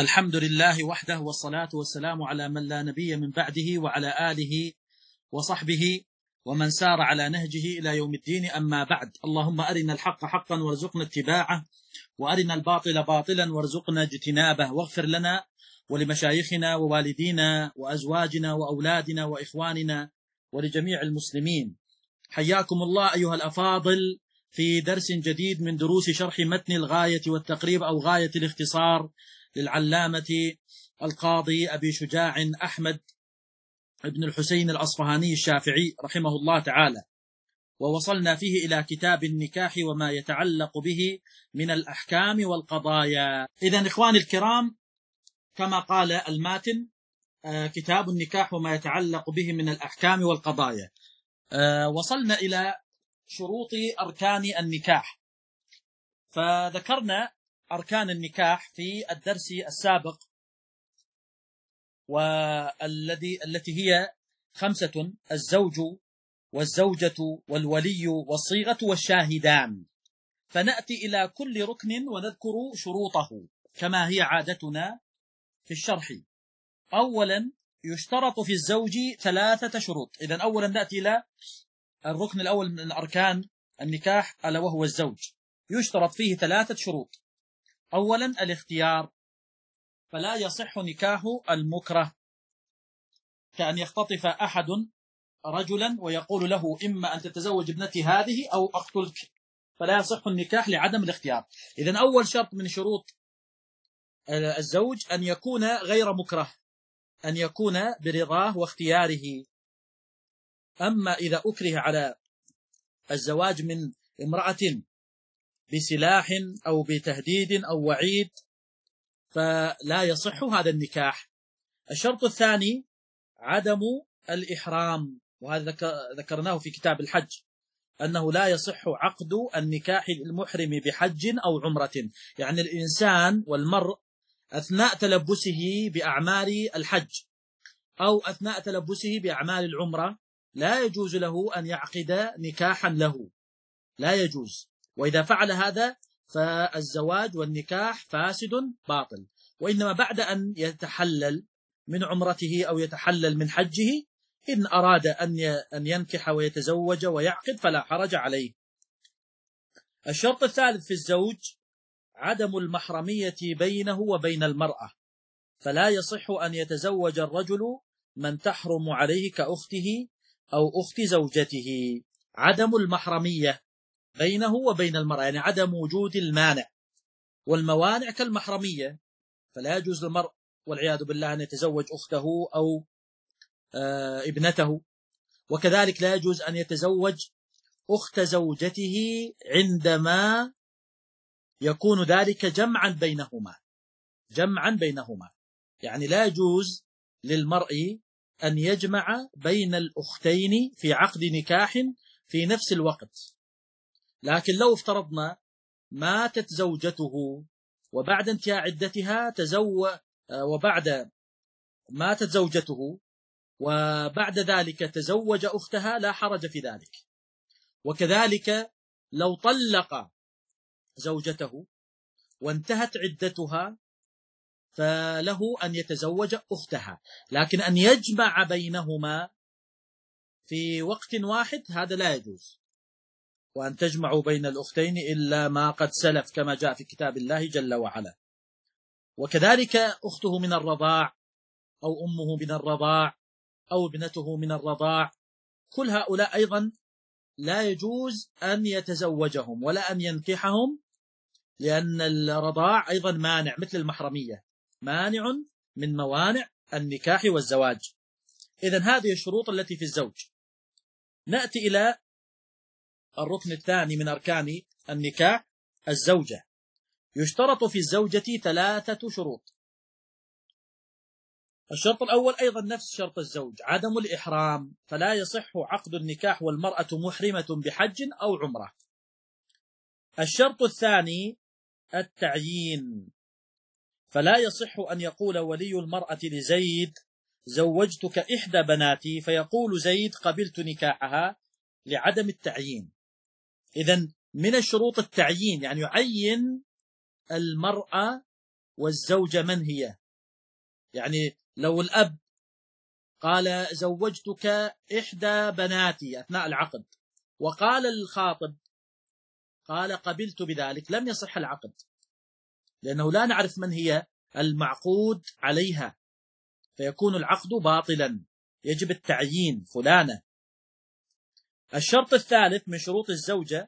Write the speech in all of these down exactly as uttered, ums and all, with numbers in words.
الحمد لله وحده، والصلاة والسلام على من لا نبي من بعده، وعلى آله وصحبه ومن سار على نهجه إلى يوم الدين. أما بعد، اللهم أرنا الحق حقا وارزقنا اتباعه، وأرنا الباطل باطلا وارزقنا اجتنابه، واغفر لنا ولمشايخنا ووالدينا وأزواجنا وأولادنا وإخواننا ولجميع المسلمين. حياكم الله أيها الأفاضل في درس جديد من دروس شرح متن الغاية والتقريب أو غاية الاختصار للعلامة القاضي أبي شجاع أحمد بن الحسين الأصفهاني الشافعي رحمه الله تعالى، ووصلنا فيه إلى كتاب النكاح وما يتعلق به من الأحكام والقضايا. إذن إخواني الكرام، كما قال الماتن، كتاب النكاح وما يتعلق به من الأحكام والقضايا. وصلنا إلى شروط أركان النكاح، فذكرنا أركان النكاح في الدرس السابق، والذي التي هي خمسة: الزوج والزوجة والولي والصيغة والشاهدان. فنأتي إلى كل ركن ونذكر شروطه كما هي عادتنا في الشرح. أولا، يشترط في الزوج ثلاثة شروط. إذن أولا نأتي إلى الركن الأول من أركان النكاح، ألا وهو الزوج. يشترط فيه ثلاثة شروط. أولا، الاختيار، فلا يصح نكاح المكره، كأن يختطف أحد رجلا ويقول له إما أن تتزوج ابنتي هذه أو أقتلك، فلا يصح النكاح لعدم الاختيار. إذن أول شرط من شروط الزوج أن يكون غير مكره، أن يكون برضاه واختياره. أما إذا أكره على الزواج من امرأة بسلاح أو بتهديد أو وعيد فلا يصح هذا النكاح. الشرط الثاني عدم الإحرام، وهذا ذكرناه في كتاب الحج، أنه لا يصح عقد النكاح للمحرم بحج أو عمرة. يعني الإنسان والمرء أثناء تلبسه بأعمال الحج أو أثناء تلبسه بأعمال العمرة لا يجوز له أن يعقد نكاحا له، لا يجوز. وإذا فعل هذا فالزواج والنكاح فاسد باطل. وإنما بعد أن يتحلل من عمرته أو يتحلل من حجه، إن أراد أن ينكح ويتزوج ويعقد فلا حرج عليه. الشرط الثالث في الزوج عدم المحرمية بينه وبين المرأة، فلا يصح أن يتزوج الرجل من تحرم عليه كأخته أو أخت زوجته. عدم المحرمية بينه وبين المرأة، يعني عدم وجود المانع، والموانع كالمحرمية، فلا يجوز للمرء والعياذ بالله أن يتزوج أخته أو آه ابنته. وكذلك لا يجوز أن يتزوج أخت زوجته عندما يكون ذلك جمعا بينهما، جمعا بينهما، يعني لا يجوز للمرء أن يجمع بين الأختين في عقد نكاح في نفس الوقت. لكن لو افترضنا ماتت زوجته وبعد انتهاء عدتها تزوج، وبعد ماتت زوجته وبعد ذلك تزوج أختها، لا حرج في ذلك. وكذلك لو طلق زوجته وانتهت عدتها فله أن يتزوج أختها، لكن أن يجمع بينهما في وقت واحد هذا لا يجوز. وأن تجمعوا بين الأختين إلا ما قد سلف، كما جاء في كتاب الله جل وعلا. وكذلك أخته من الرضاع أو أمه من الرضاع أو ابنته من الرضاع، كل هؤلاء أيضا لا يجوز أن يتزوجهم ولا أن ينكحهم، لأن الرضاع أيضا مانع مثل المحرمية، مانع من موانع النكاح والزواج. إذن هذه الشروط التي في الزوج. نأتي إلى الركن الثاني من أركان النكاح، الزوجة. يشترط في الزوجة ثلاثة شروط. الشرط الأول أيضا نفس شرط الزوج، عدم الإحرام، فلا يصح عقد النكاح والمرأة محرمة بحج أو عمرة. الشرط الثاني التعيين، فلا يصح أن يقول ولي المرأة لزيد زوجتك إحدى بناتي فيقول زيد قبلت نكاحها، لعدم التعيين. إذن من الشروط التعيين، يعني يعين المرأة والزوجة من هي؟ يعني لو الأب قال زوجتك إحدى بناتي أثناء العقد، وقال الخاطب قال قبلت بذلك، لم يصح العقد، لأنه لا نعرف من هي المعقود عليها، فيكون العقد باطلا، يجب التعيين فلانة. الشرط الثالث من شروط الزوجة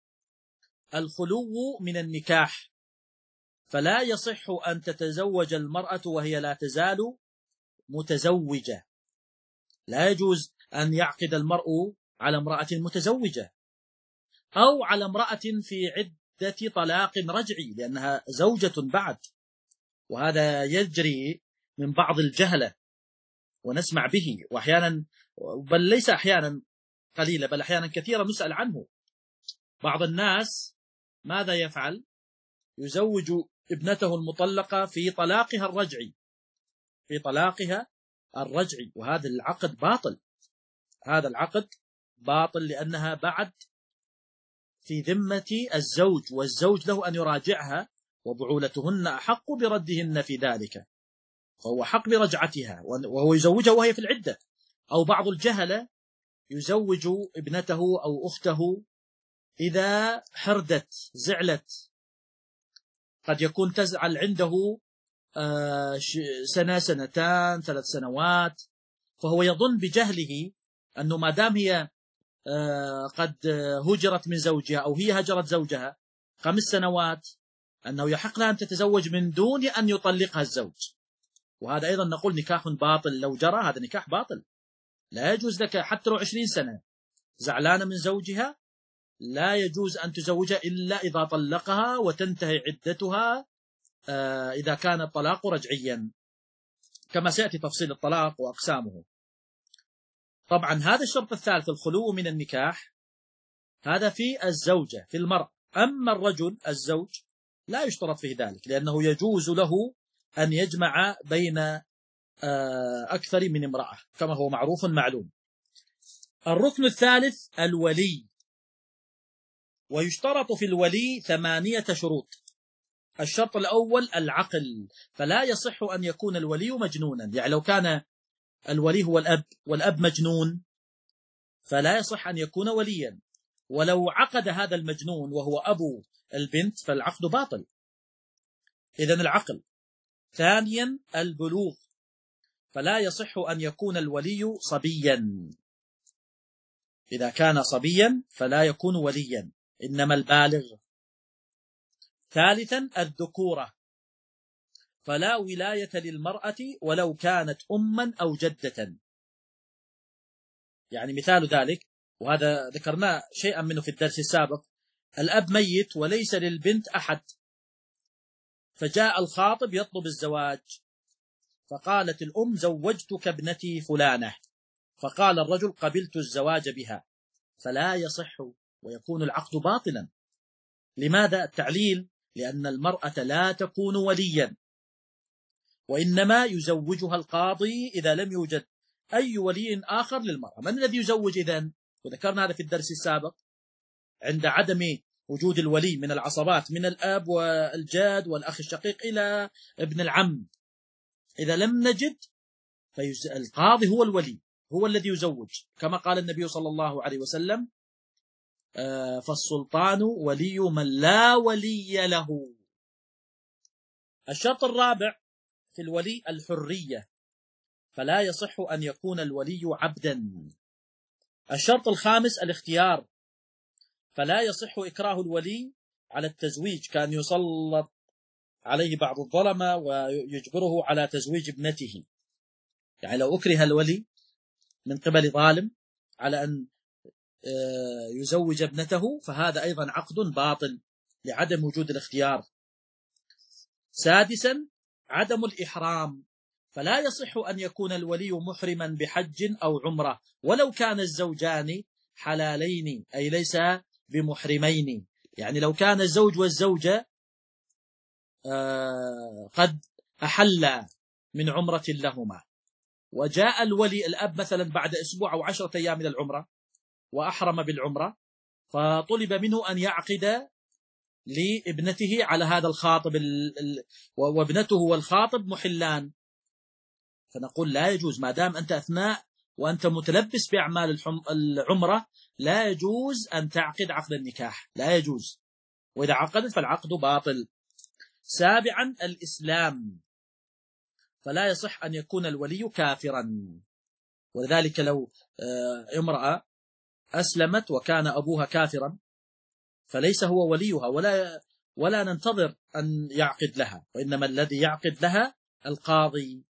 الخلو من النكاح، فلا يصح أن تتزوج المرأة وهي لا تزال متزوجة، لا يجوز أن يعقد المرء على امرأة متزوجة أو على امرأة في عدة طلاق رجعي، لأنها زوجة بعد، وهذا يجري من بعض الجهلة ونسمع به، وأحيانا بل ليس أحيانا قليلة بل أحيانا كثيرة نسأل عنه. بعض الناس ماذا يفعل؟ يزوج ابنته المطلقة في طلاقها الرجعي في طلاقها الرجعي وهذا العقد باطل، هذا العقد باطل لأنها بعد في ذمة الزوج، والزوج له أن يراجعها، وبعولتهن أحق بردهن في ذلك، فهو حق برجعتها، وهو يزوجها وهي في العدة. أو بعض الجهلة يزوج ابنته أو أخته إذا حردت زعلت، قد يكون تزعل عنده سنة سنتان ثلاث سنوات، فهو يظن بجهله أنه ما دام هي قد هجرت من زوجها أو هي هجرت زوجها خمس سنوات أنه يحق لها أن تتزوج من دون أن يطلقها الزوج، وهذا أيضا نقول نكاح باطل، لو جرى هذا نكاح باطل، لا يجوز لك حتى لو عشرين سنة زعلانة من زوجها، لا يجوز أن تزوجها إلا إذا طلقها وتنتهي عدتها إذا كان الطلاق رجعيا، كما سيأتي تفصيل الطلاق وأقسامه. طبعا هذا الشرط الثالث الخلو من النكاح، هذا في الزوجة في المرء. أما الرجل الزوج لا يشترط فيه ذلك، لأنه يجوز له أن يجمع بين أكثر من امرأة كما هو معروف معلوم. الركن الثالث الولي، ويشترط في الولي ثمانية شروط. الشرط الأول العقل، فلا يصح أن يكون الولي مجنونا، يعني لو كان الولي هو الأب والأب مجنون فلا يصح أن يكون وليا، ولو عقد هذا المجنون وهو أبو البنت فالعقد باطل. إذن العقل. ثانيا البلوغ، فلا يصح أن يكون الولي صبيا، إذا كان صبيا فلا يكون وليا، إنما البالغ. ثالثا الذكورة، فلا ولاية للمرأة ولو كانت أما أو جدة. يعني مثال ذلك، وهذا ذكرناه شيئا منه في الدرس السابق، الأب ميت وليس للبنت أحد، فجاء الخاطب يطلب الزواج، فقالت الأم زوجتك ابنتي فلانة، فقال الرجل قبلت الزواج بها، فلا يصح ويكون العقد باطلا. لماذا؟ التعليل لأن المرأة لا تكون وليا، وإنما يزوجها القاضي إذا لم يوجد أي ولي آخر للمرأة. من الذي يزوج إذن؟ وذكرنا هذا في الدرس السابق، عند عدم وجود الولي من العصبات من الأب والجاد والأخ الشقيق إلى ابن العم، إذا لم نجد فالقاضي هو الولي، هو الذي يزوج، كما قال النبي صلى الله عليه وسلم فالسلطان ولي من لا ولي له. الشرط الرابع في الولي الحرية، فلا يصح أن يكون الولي عبدا. الشرط الخامس الاختيار، فلا يصح إكراه الولي على التزويج، كان يسلط عليه بعض الظلمة ويجبره على تزويج ابنته، يعني لو أكره الولي من قبل ظالم على أن يزوج ابنته فهذا أيضا عقد باطل لعدم وجود الاختيار. سادسا عدم الإحرام، فلا يصح أن يكون الولي محرما بحج أو عمرة ولو كان الزوجان حلالين، أي ليس بمحرمين، يعني لو كان الزوج والزوجة قد أحلا من عمرة لهما، وجاء الولي الأب مثلا بعد أسبوع أو عشرة أيام من العمرة وأحرم بالعمرة، فطلب منه أن يعقد لابنته على هذا الخاطب، وابنته والخاطب محلان، فنقول لا يجوز ما دام أنت أثناء وأنت متلبس بأعمال العمرة لا يجوز أن تعقد عقد النكاح، لا يجوز، وإذا عقدت فالعقد باطل. سابعا الإسلام، فلا يصح أن يكون الولي كافرا، ولذلك لو امرأة أسلمت وكان أبوها كافرا فليس هو وليها، ولا ولا ننتظر أن يعقد لها، وإنما الذي يعقد لها القاضي.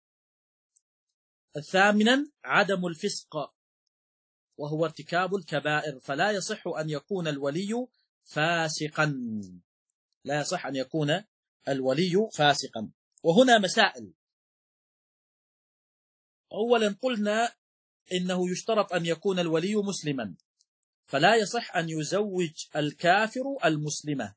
ثامنا عدم الفسق، وهو ارتكاب الكبائر، فلا يصح أن يكون الولي فاسقا، لا يصح أن يكون الولي فاسقا. وهنا مسائل. أولا قلنا إنه يشترط أن يكون الولي مسلما، فلا يصح أن يزوج الكافر المسلمة،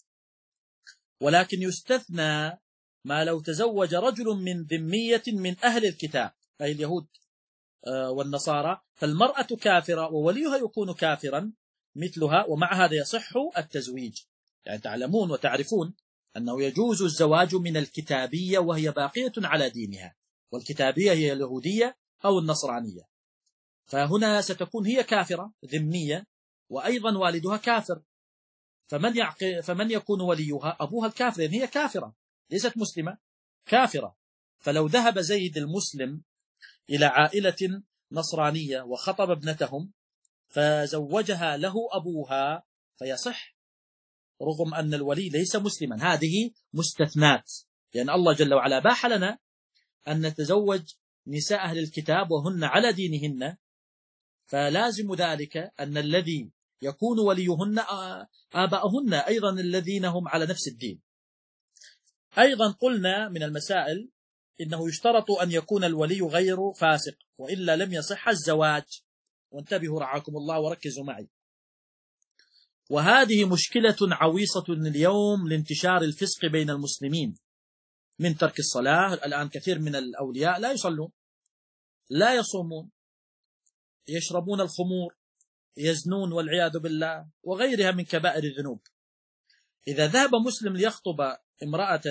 ولكن يستثنى ما لو تزوج رجل من ذمية من أهل الكتاب أي اليهود والنصارى، فالمرأة كافرة ووليها يكون كافرا مثلها، ومع هذا يصح التزويج. يعني تعلمون وتعرفون أنه يجوز الزواج من الكتابية وهي باقية على دينها، والكتابية هي اليهودية أو النصرانية، فهنا ستكون هي كافرة ذمية وأيضا والدها كافر، فمن, يعق... فمن يكون وليها؟ أبوها الكافر، يعني هي كافرة ليست مسلمة، كافرة. فلو ذهب زيد المسلم إلى عائلة نصرانية وخطب ابنتهم فزوجها له أبوها فيصح، رغم أن الولي ليس مسلما. هذه مستثنات، لأن يعني الله جل وعلا باح لنا أن نتزوج نساء أهل الكتاب وهن على دينهن، فلازم ذلك أن الذي يكون وليهن آباءهن أيضا الذين هم على نفس الدين. أيضا قلنا من المسائل إنه يشترط أن يكون الولي غير فاسق، وإلا لم يصح الزواج. وانتبهوا رعاكم الله وركزوا معي. وهذه مشكلة عويصة اليوم لانتشار الفسق بين المسلمين، من ترك الصلاة. الآن كثير من الأولياء لا يصلون، لا يصومون، يشربون الخمور، يزنون والعياذ بالله، وغيرها من كبائر الذنوب. إذا ذهب مسلم ليخطب امرأة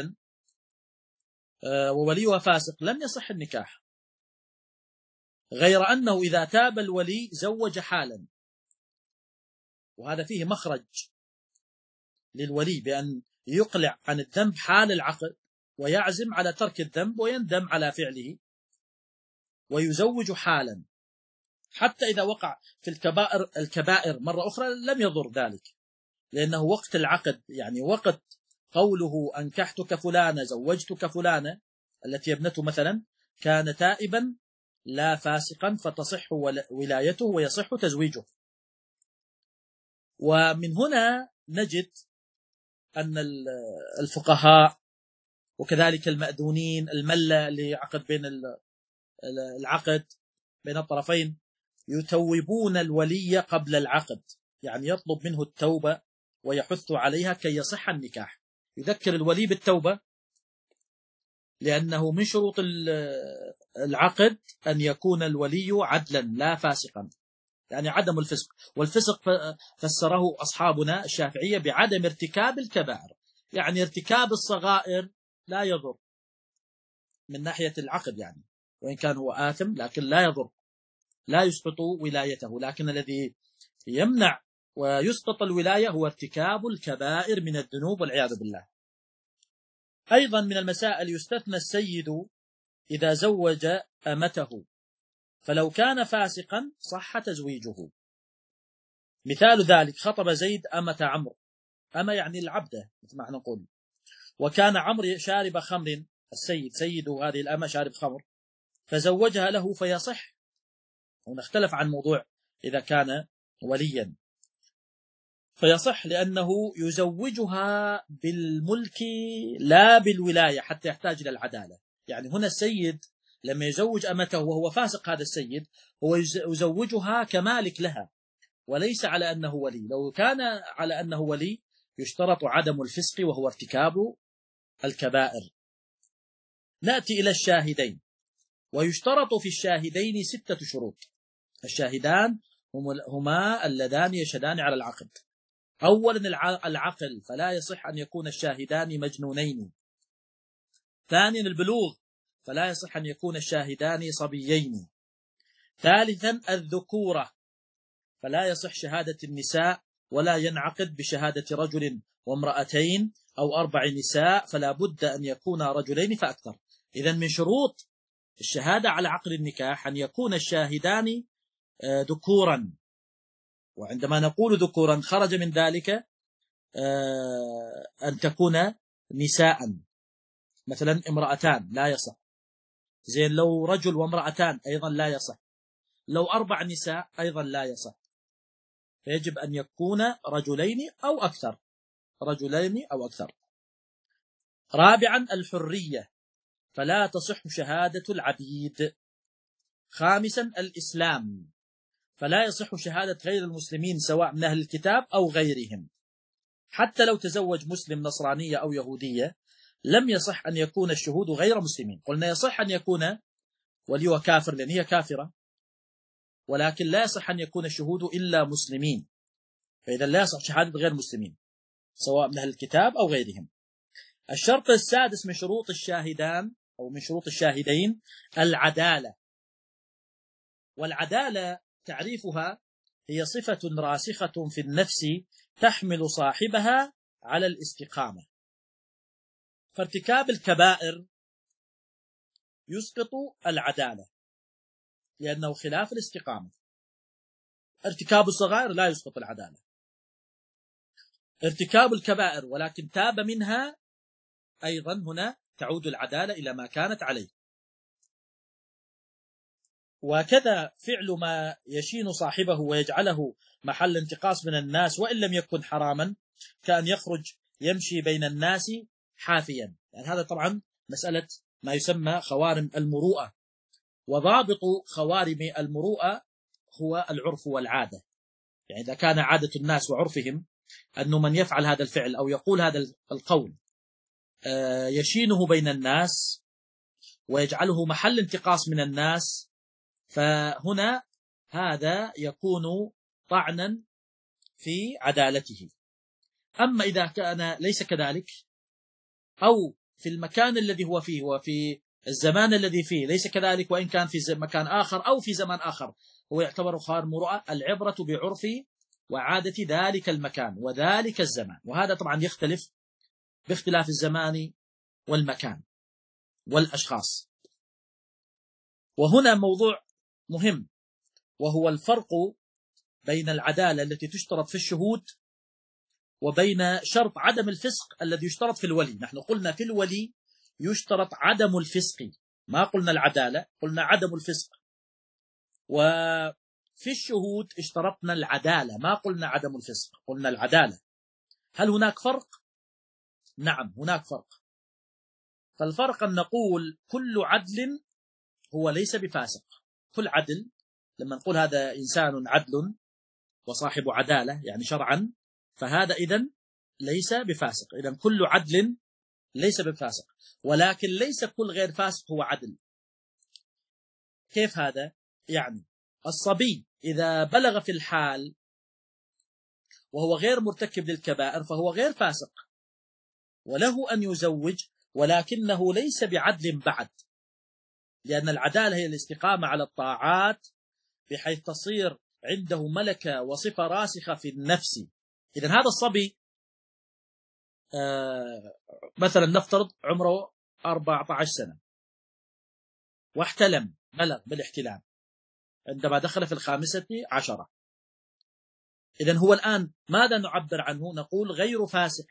ووليها فاسق لم يصح النكاح، غير أنه إذا تاب الولي زوج حالا، وهذا فيه مخرج للولي بأن يقلع عن الذنب حال العقد، ويعزم على ترك الذنب ويندم على فعله ويزوج حالا، حتى إذا وقع في الكبائر الكبائر مرة أخرى لم يضر ذلك، لأنه وقت العقد يعني وقت قوله أنكحتك فلانة زوجتك فلانة التي ابنته مثلا كان تائبا لا فاسقا، فتصح ولايته ويصح تزويجه. ومن هنا نجد أن الفقهاء وكذلك المأذونين الملة اللي عقد بين العقد بين الطرفين يتوبون الولي قبل العقد، يعني يطلب منه التوبة ويحث عليها كي يصح النكاح، يذكر الولي بالتوبة، لأنه من شروط العقد أن يكون الولي عدلا لا فاسقا، يعني عدم الفسق. والفسق فسره أصحابنا الشافعية بعدم ارتكاب الكبائر، يعني ارتكاب الصغائر لا يضر من ناحية العقد، يعني وإن كان هو آثم لكن لا يضر، لا يسقط ولايته، لكن الذي يمنع ويسقط الولاية هو ارتكاب الكبائر من الذنوب والعياذ بالله. أيضا من المسائل يستثنى السيد إذا زوج أمته، فلو كان فاسقا صح تزويجه. مثال ذلك خطب زيد أمة عمرو، أمة يعني العبدة مثل ما نقول، وكان عمرو شارب خمر، السيد سيد هذه الأمة شارب خمر فزوجها له فيصح. ونختلف عن موضوع إذا كان وليا، فيصح لأنه يزوجها بالملك لا بالولاية حتى يحتاج إلى العدالة. يعني هنا السيد لما يزوج أمته وهو فاسق، هذا السيد هو يزوجها كمالك لها وليس على أنه ولي. لو كان على أنه ولي يشترط عدم الفسق وهو ارتكاب الكبائر. نأتي إلى الشاهدين، ويشترط في الشاهدين ستة شروط. الشاهدان هما اللذان يشهدان على العقد، أولا العقل، فلا يصح أن يكون الشاهدان مجنونين. ثانيا البلوغ، فلا يصح أن يكون الشاهدان صبيين. ثالثا الذكورة، فلا يصح شهادة النساء ولا ينعقد بشهادة رجل وامرأتين أو أربع نساء، فلا بد أن يكون رجلين فأكثر. إذن من شروط الشهادة على عقد النكاح أن يكون الشاهدان ذكورا، وعندما نقول ذكورا خرج من ذلك أن تكون نساء، مثلا امرأتان لا يصح، زين لو رجل وامرأتان أيضا لا يصح، لو أربع نساء أيضا لا يصح، فيجب أن يكون رجلين أو أكثر، رجلين أو أكثر. رابعا الحرية، فلا تصح شهادة العبيد. خامسا الإسلام، فلا يصح شهادة غير المسلمين سواء من أهل الكتاب أو غيرهم، حتى لو تزوج مسلم نصرانية أو يهودية لم يصح أن يكون الشهود غير مسلمين. قلنا يصح أن يكون ولي كافر لأن هي كافرة، ولكن لا يصح أن يكون الشهود إلا مسلمين، فإذا لا يصح شهادة غير مسلمين سواء من أهل الكتاب أو غيرهم. الشرط السادس من شروط الشاهدان أو من شروط الشاهدين العدالة. والعدالة تعريفها هي صفة راسخة في النفس تحمل صاحبها على الاستقامة. فارتكاب الكبائر يسقط العدالة لأنه خلاف الاستقامة. ارتكاب الصغائر لا يسقط العدالة. ارتكاب الكبائر ولكن تاب منها أيضا هنا تعود العدالة إلى ما كانت عليه. وكذا فعل ما يشين صاحبه ويجعله محل انتقاص من الناس وإن لم يكن حراما، كأن يخرج يمشي بين الناس حافيا، يعني هذا طبعا مسألة ما يسمى خوارم المروءة. وضابط خوارم المروءة هو العرف والعادة، يعني إذا كان عادة الناس وعرفهم أنه من يفعل هذا الفعل أو يقول هذا القول يشينه بين الناس ويجعله محل انتقاص من الناس، فهنا هذا يكون طعنا في عدالته. أما إذا كان ليس كذلك أو في المكان الذي هو فيه وفي الزمان الذي فيه ليس كذلك، وإن كان في مكان آخر أو في زمان آخر، هو يعتبر خوارم المروءة. العبرة بعرف وعادة ذلك المكان وذلك الزمان، وهذا طبعا يختلف باختلاف الزمان والمكان والأشخاص. وهنا موضوع مهم، وهو الفرق بين العدالة التي تشترط في الشهود وبين شرط عدم الفسق الذي يشترط في الولي. نحن قلنا في الولي يشترط عدم الفسق، ما قلنا العدالة، قلنا عدم الفسق. وفي الشهود اشترطنا العدالة، ما قلنا عدم الفسق، قلنا العدالة. هل هناك فرق؟ نعم هناك فرق. فالفرق أن نقول كل عدل هو ليس بفاسق. كل عدل لما نقول هذا إنسان عدل وصاحب عدالة يعني شرعا، فهذا إذن ليس بفاسق. إذن كل عدل ليس بفاسق، ولكن ليس كل غير فاسق هو عدل. كيف هذا؟ يعني الصبي إذا بلغ في الحال وهو غير مرتكب للكبائر فهو غير فاسق وله أن يزوج، ولكنه ليس بعدل بعد، لأن العدالة هي الاستقامة على الطاعات بحيث تصير عنده ملكة وصفة راسخة في النفس. إذن هذا الصبي آه مثلا نفترض عمره أربعة عشر سنة واحتلم، بلغ بالاحتلام عندما دخل في الخامسة عشرة. إذن هو الآن ماذا نعبر عنه؟ نقول غير فاسق،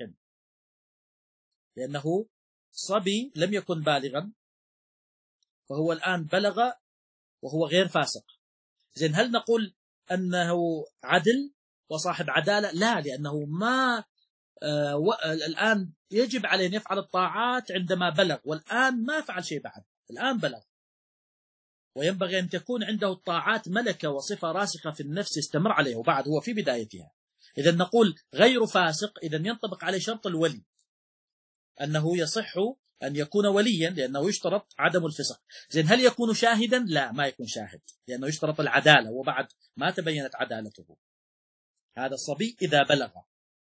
لأنه صبي لم يكن بالغا، فهو الآن بلغ وهو غير فاسق. زين هل نقول أنه عدل وصاحب عدالة؟ لا، لأنه ما آه و... الآن يجب عليه أن يفعل الطاعات عندما بلغ، والآن ما فعل شيء بعد، الآن بلغ، وينبغي أن تكون عنده الطاعات ملكة وصفة راسخة في النفس يستمر عليه، وبعد هو في بدايتها. إذا نقول غير فاسق، إذا ينطبق عليه شرط الولي أنه يصح أن يكون وليا لأنه يشترط عدم الفسق. زين هل يكون شاهدا؟ لا، ما يكون شاهد لأنه يشترط العدالة وبعد ما تبينت عدالته. هذا الصبي إذا بلغ.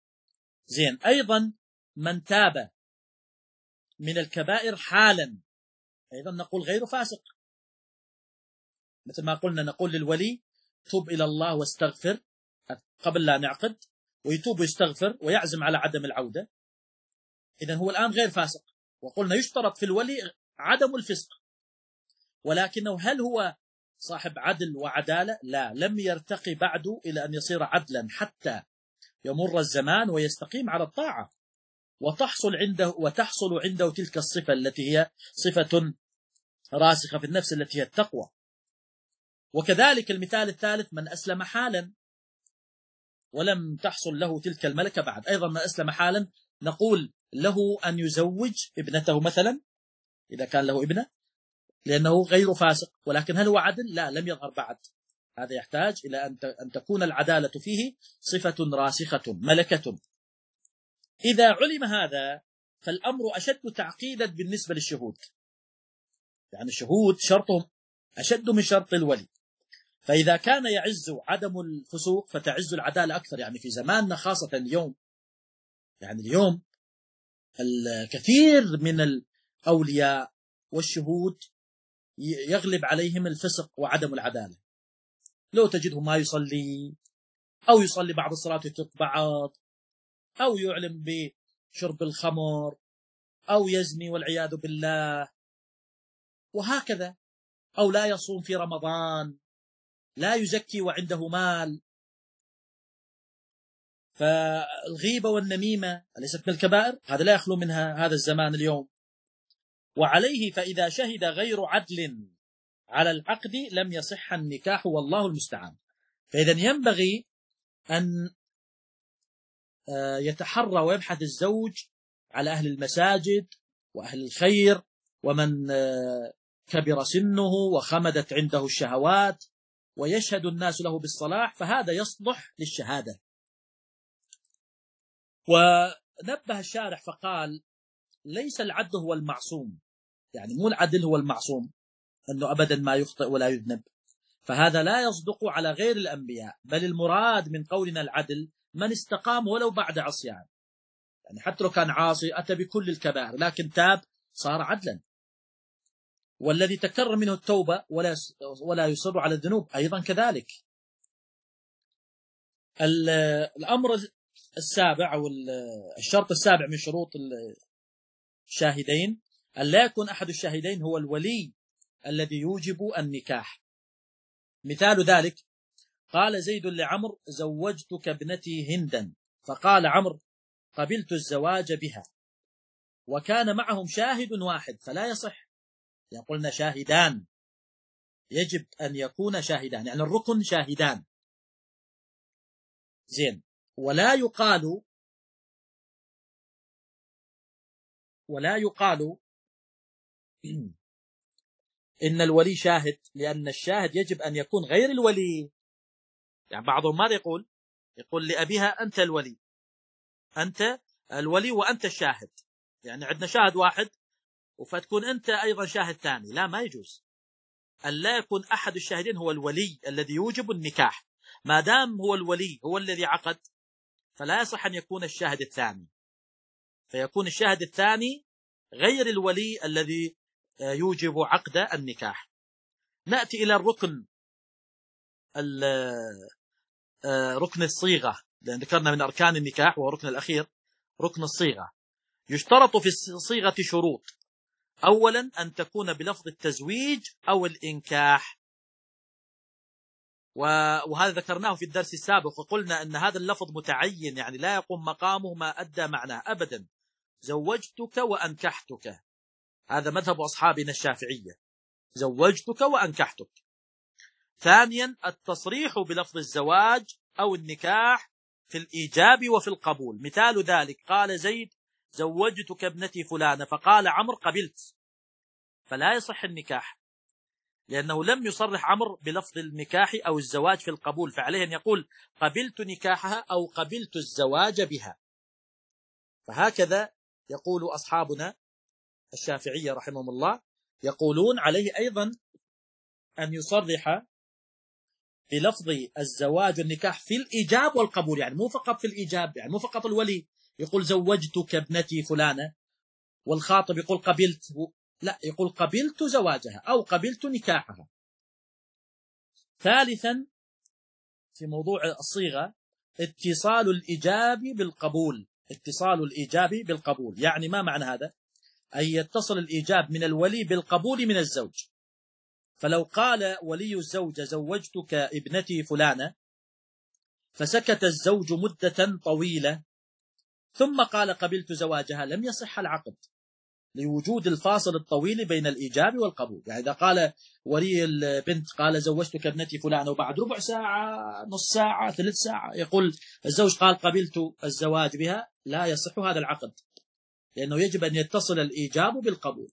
زين. أيضا من تاب من الكبائر حالا أيضا نقول غير فاسق، مثل ما قلنا نقول للولي توب إلى الله واستغفر قبل لا نعقد، ويتوب ويستغفر ويعزم على عدم العودة، إذن هو الآن غير فاسق. وقلنا يشترط في الولي عدم الفسق، ولكنه هل هو صاحب عدل وعدالة؟ لا، لم يرتقي بعد إلى أن يصير عدلا حتى يمر الزمان ويستقيم على الطاعة، وتحصل عنده وتحصل عنده تلك الصفة التي هي صفة راسخة في النفس التي هي التقوى. وكذلك المثال الثالث من أسلم حالا ولم تحصل له تلك الملكة بعد، أيضا من أسلم حالا نقول له أن يزوج ابنته مثلا إذا كان له ابنة، لأنه غير فاسق. ولكن هل هو عدل؟ لا، لم يظهر بعد. هذا يحتاج إلى أن تكون العدالة فيه صفة راسخة ملكة. إذا علم هذا فالأمر أشد تعقيدا بالنسبة للشهود، يعني الشهود شرطهم أشد من شرط الولي. فإذا كان يعز عدم الفسوق فتعز العدالة أكثر. يعني في زماننا خاصة اليوم، يعني اليوم الكثير من الأولياء والشهود يغلب عليهم الفسق وعدم العدالة. لو تجده ما يصلي، أو يصلي بعض الصلاة ويترك بعض، أو يعلم بشرب الخمر، أو يزني والعياذ بالله، وهكذا، أو لا يصوم في رمضان، لا يزكي وعنده مال. فالغيبة والنميمة أليست من الكبائر؟ هذا لا يخلو منها هذا الزمان اليوم. وعليه فإذا شهد غير عدل على العقد لم يصح النكاح والله المستعان. فإذا ينبغي أن يتحرى ويبحث الزوج على أهل المساجد وأهل الخير ومن كبر سنه وخمدت عنده الشهوات ويشهد الناس له بالصلاح، فهذا يصلح للشهادة. ونبه الشارح فقال ليس العدل هو المعصوم، يعني مو العدل هو المعصوم أنه أبدا ما يخطئ ولا يذنب، فهذا لا يصدق على غير الأنبياء، بل المراد من قولنا العدل من استقام ولو بعد عصيان، يعني حتى لو كان عاصي أتى بكل الكبائر لكن تاب صار عدلا. والذي تكرر منه التوبة ولا ولا يصر على الذنوب أيضا كذلك. الأمر السابع أو الشرط السابع من شروط الشاهدين أن لا يكون أحد الشاهدين هو الولي الذي يوجب النكاح. مثال ذلك قال زيد لعمر زوجتك ابنتي هندا، فقال عمرو قبلت الزواج بها، وكان معهم شاهد واحد فلا يصح. يقولنا شاهدان، يجب أن يكون شاهدان، يعني الركن شاهدان. زين. ولا يقال ولا يقال إن الولي شاهد، لأن الشاهد يجب أن يكون غير الولي. يعني بعضهم ماذا يقول؟ يقول لأبيها أنت الولي، أنت الولي وأنت الشاهد، يعني عندنا شاهد واحد وفتكون أنت أيضا شاهد ثاني. لا، ما يجوز أن لا يكون أحد الشاهدين هو الولي الذي يوجب النكاح. ما دام هو الولي هو الذي عقد فلا يصح أن يكون الشاهد الثاني، فيكون الشاهد الثاني غير الولي الذي يوجب عقد النكاح. نأتي إلى الركن ركن الصيغة، لأن ذكرنا من أركان النكاح وهو الركن الأخير ركن الصيغة. يشترط في الصيغة شروط. أولا أن تكون بلفظ التزويج أو الإنكاح، وهذا ذكرناه في الدرس السابق وقلنا أن هذا اللفظ متعين، يعني لا يقوم مقامه ما أدى معناه أبدا. زوجتك وأنكحتك، هذا مذهب أصحابنا الشافعية، زوجتك وأنكحتك. ثانيا التصريح بلفظ الزواج أو النكاح في الإيجاب وفي القبول. مثال ذلك قال زيد زوجتك ابنتي فلانة، فقال عمرو قبلت، فلا يصح النكاح لأنه لم يصرح عمرو بلفظ النكاح أو الزواج في القبول، فعليه أن يقول قبلت نكاحها أو قبلت الزواج بها. فهكذا يقول أصحابنا الشافعية رحمهم الله، يقولون عليه أيضا أن يصرح بلفظ الزواج والنكاح في الإيجاب والقبول، يعني مو فقط في الإيجاب، يعني مو فقط الولي يقول زوجتك ابنتي فلانة، والخاطب يقول قبلت، لا، يقول قبلت زواجها أو قبلت نكاحها. ثالثا في موضوع الصيغة اتصال الإيجاب بالقبول. اتصال الإيجاب بالقبول يعني ما معنى هذا؟ أن يتصل الإيجاب من الولي بالقبول من الزوج. فلو قال ولي الزوجة زوجتك ابنتي فلانة، فسكت الزوج مدة طويلة ثم قال قبلت زواجها، لم يصح العقد لوجود الفاصل الطويل بين الإيجاب والقبول. يعني إذا قال ولي البنت قال زوجتك ابنتي فلانة، وبعد ربع ساعة، نص ساعة، ثلث ساعة يقول الزوج قال قبلت الزواج بها، لا يصح هذا العقد، لأنه يجب أن يتصل الإيجاب بالقبول.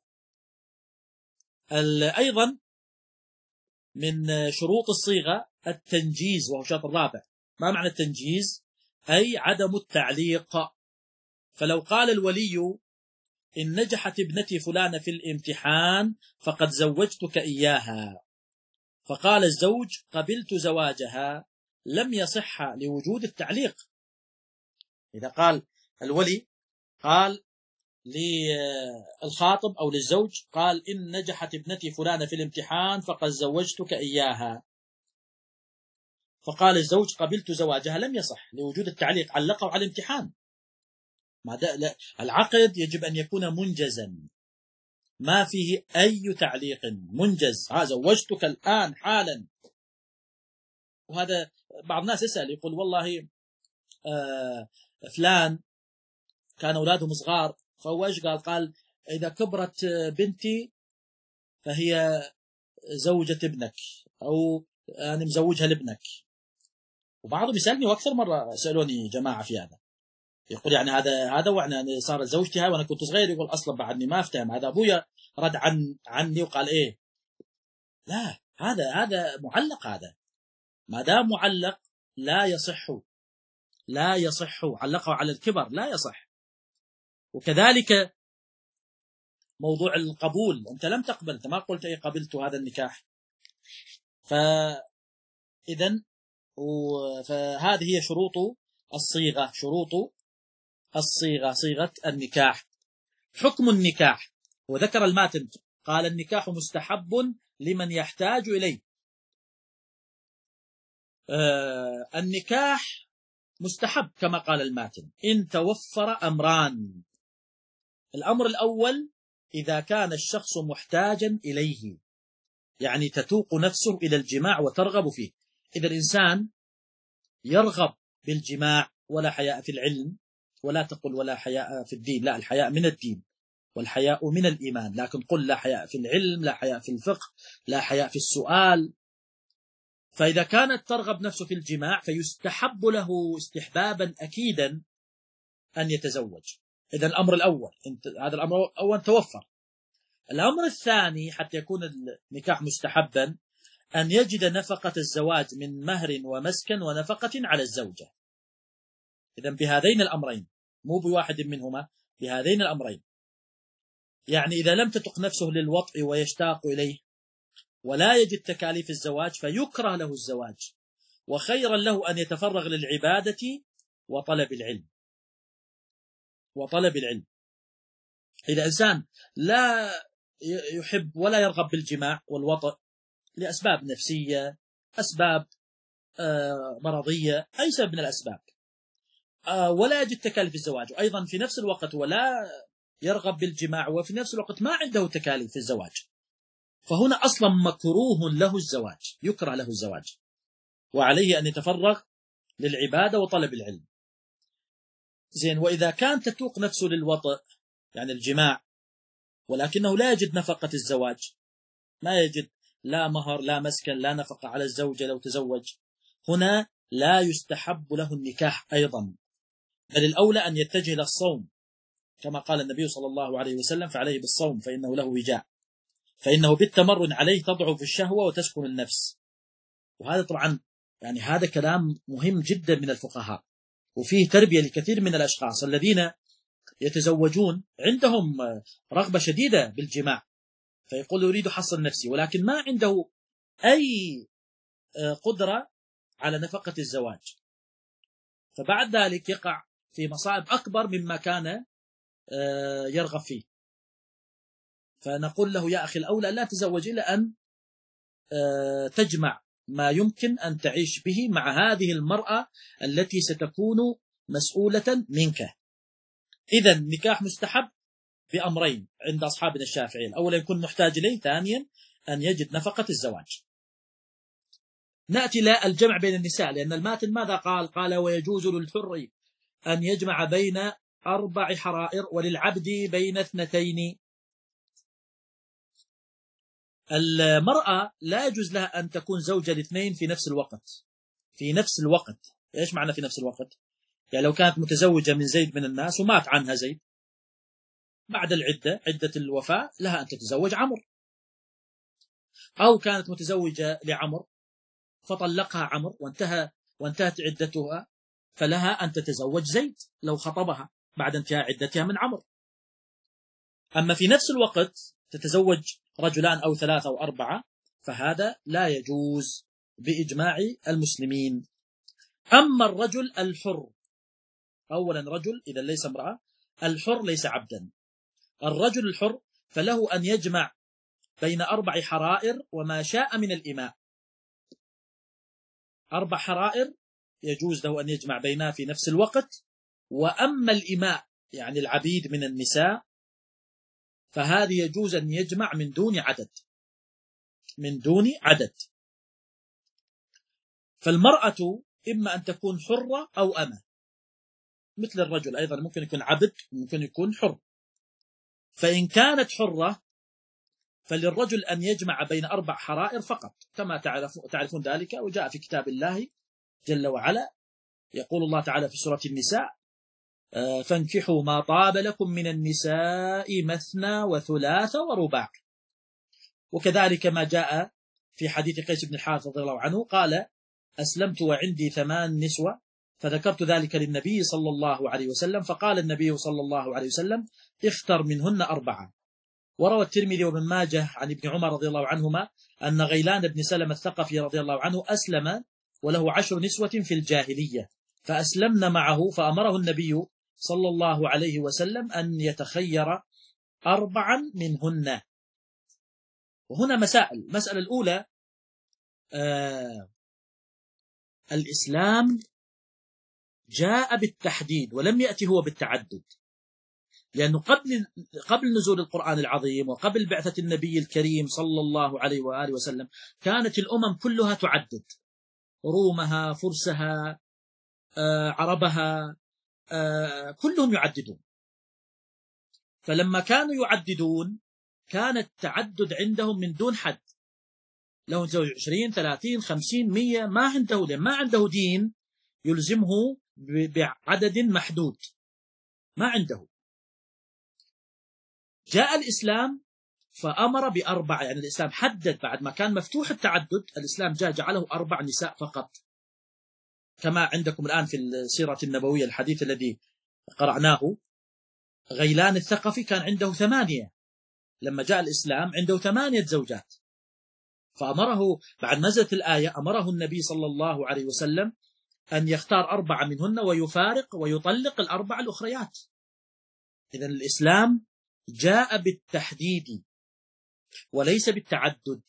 أيضا من شروط الصيغة التنجيز، وهو شرط الرابع. ما معنى التنجيز؟ أي عدم التعليق. فلو قال الولي إن نجحت ابنتي فلانة في الامتحان فقد زوجتك إياها، فقال الزوج قبلت زواجها، لم يصح لوجود التعليق. إذا قال الولي قال للخاطب أو للزوج قال إن نجحت ابنتي فلانة في الامتحان فقد زوجتك إياها، فقال الزوج قبلت زواجها، لم يصح لوجود التعليق، علقوا على الامتحان. ما لا، العقد يجب أن يكون منجزا، ما فيه أي تعليق، منجز، ها زوجتك الآن حالا. وهذا بعض الناس يسأل يقول والله آه فلان كان أولادهم صغار، فهو إيش قال؟ قال إذا كبرت بنتي فهي زوجة ابنك، أو أنا مزوجها لابنك. وبعضهم يسألني، وأكثر مرة سألوني جماعة في هذا، يقول يعني هذا هذا وأنا صارت زوجتي هاي وأنا كنت صغير. يقول أصلا بعدني ما أفتهم، هذا أبويا رد عن عني وقال إيه. لا، هذا هذا معلق، هذا ما دام معلق لا يصح، لا يصح، علقه على الكبر لا يصح. وكذلك موضوع القبول، أنت لم تقبل، أنت ما قلت إيه قبلت هذا النكاح. فإذا فهذه هي شروط الصيغة، شروط الصيغة، صيغة النكاح. حكم النكاح، وذكر الماتن قال النكاح مستحب لمن يحتاج إليه. آه النكاح مستحب كما قال الماتن إن توفر أمران. الأمر الأول إذا كان الشخص محتاجا إليه، يعني تتوق نفسه إلى الجماع وترغب فيه. إذا الإنسان يرغب بالجماع ولا حياء في العلم، ولا تقل ولا حياء في الدين، لا، الحياء من الدين والحياء من الإيمان، لكن قل لا حياء في العلم، لا حياء في الفقه، لا حياء في السؤال. فإذا كانت ترغب نفسه في الجماع فيستحب له استحبابا أكيدا أن يتزوج. إذا الأمر الأول، هذا الأمر الأول توفر. الأمر الثاني حتى يكون النكاح مستحبا أن يجد نفقة الزواج من مهر ومسكن ونفقة على الزوجة. إذا بهذين الأمرين، مو بواحد منهما، بهذين الأمرين. يعني إذا لم تتق نفسه للوطء ويشتاق إليه ولا يجد تكاليف الزواج فيكره له الزواج، وخيرا له أن يتفرغ للعبادة وطلب العلم وطلب العلم. إذا إنسان لا يحب ولا يرغب بالجماع والوطء لأسباب نفسية، أسباب مرضية، أي سبب من الأسباب، ولا يجد تكاليف الزواج، وأيضا في نفس الوقت ولا يرغب بالجماع وفي نفس الوقت ما عنده تكاليف الزواج، فهنا أصلا مكروه له الزواج، يكره له الزواج، وعليه أن يتفرغ للعبادة وطلب العلم. زين، وإذا كان تتوق نفسه للوطء يعني الجماع، ولكنه لا يجد نفقة الزواج، ما يجد لا مهر لا مسكن لا نفقة على الزوجة لو تزوج، هنا لا يستحب له النكاح أيضا، بل الأولى أن يتجه إلى الصوم كما قال النبي صلى الله عليه وسلم فعليه بالصوم فإنه له وجاء، فإنه بالتمرن عليه تضعف الشهوة وتسكن النفس. وهذا طبعا يعني هذا كلام مهم جدا من الفقهاء، وفيه تربية لكثير من الأشخاص الذين يتزوجون عندهم رغبة شديدة بالجماع، فيقول يريد حصن نفسي، ولكن ما عنده أي قدرة على نفقة الزواج، فبعد ذلك يقع في مصائب أكبر مما كان يرغب فيه. فنقول له يا أخي الأولى لا تزوج إلا أن تجمع ما يمكن أن تعيش به مع هذه المرأة التي ستكون مسؤولة منك. إذا النكاح مستحب بأمرين عند أصحابنا الشافعي: الأول يكون محتاج إليه، ثانيا أن يجد نفقة الزواج. نأتي إلى الجمع بين النساء، لأن الماتن ماذا قال؟ قال ويجوز للحر أن يجمع بين أربع حرائر وللعبد بين اثنتين. المرأة لا يجوز لها أن تكون زوجة لاثنين في نفس الوقت. في نفس الوقت، إيش معنى في نفس الوقت؟ يعني لو كانت متزوجة من زيد من الناس ومات عنها زيد، بعد العدة، عدة الوفاة، لها أن تتزوج عمرو. أو كانت متزوجة لعمر فطلقها عمرو وانتهى وانتهت عدتها، فلها أن تتزوج زيد لو خطبها بعد انتهاء عدتها من عمرو. أما في نفس الوقت تتزوج رجلان أو ثلاثة أو أربعة، فهذا لا يجوز بإجماع المسلمين. أما الرجل الحر، أولا رجل إذا ليس امرأة، الحر ليس عبدا. الرجل الحر فله أن يجمع بين أربع حرائر وما شاء من الإماء. أربع حرائر يجوز له أن يجمع بينها في نفس الوقت. وأما الإماء يعني العبيد من النساء، فهذه يجوز أن يجمع من دون عدد، من دون عدد. فالمرأة إما أن تكون حرة أو أمة، مثل الرجل أيضا ممكن يكون عبد، ممكن يكون حر. فإن كانت حرة فللرجل أن يجمع بين أربع حرائر فقط، كما تعرفون ذلك، وجاء في كتاب الله جل وعلا. يقول الله تعالى في سورة النساء: فانكحوا ما طاب لكم من النساء مثنى وثلاث ورباع. وكذلك ما جاء في حديث قيس بن الحارث رضي الله عنه قال: أسلمت وعندي ثمان نسوة فذكرت ذلك للنبي صلى الله عليه وسلم، فقال النبي صلى الله عليه وسلم: اختر منهن أربعة. وروى الترمذي وابن ماجه عن ابن عمر رضي الله عنهما أن غيلان بن سلمة الثقفي رضي الله عنه أسلم وله عشر نسوة في الجاهلية، فأسلمن معه، فأمره النبي صلى الله عليه وسلم أن يتخير أربعا منهن. وهنا مسائل. المسألة الأولى: آه الإسلام جاء بالتحديد ولم يأتي هو بالتعدد، لأنه قبل قبل نزول القرآن العظيم وقبل بعثة النبي الكريم صلى الله عليه وآله وسلم كانت الأمم كلها تعدد، رومها، فرسها، آه عربها، آه كلهم يعددون. فلما كانوا يعددون كان التعدد عندهم من دون حد، لو تزوج عشرين ثلاثين خمسين مية، ما عنده لين ما عنده دين يلزمه بعدد محدود، ما عنده. جاء الإسلام فأمر بأربع، يعني الإسلام حدد بعد ما كان مفتوح التعدد، الإسلام جاء جعله أربع نساء فقط، كما عندكم الآن في السيرة النبوية الحديث الذي قرأناه. غيلان الثقفي كان عنده ثمانية، لما جاء الإسلام عنده ثمانية زوجات، فأمره بعد نزلت الآية أمره النبي صلى الله عليه وسلم أن يختار أربعة منهن ويفارق ويطلق الأربع الأخريات. إذن الإسلام جاء بالتحديد وليس بالتعدد،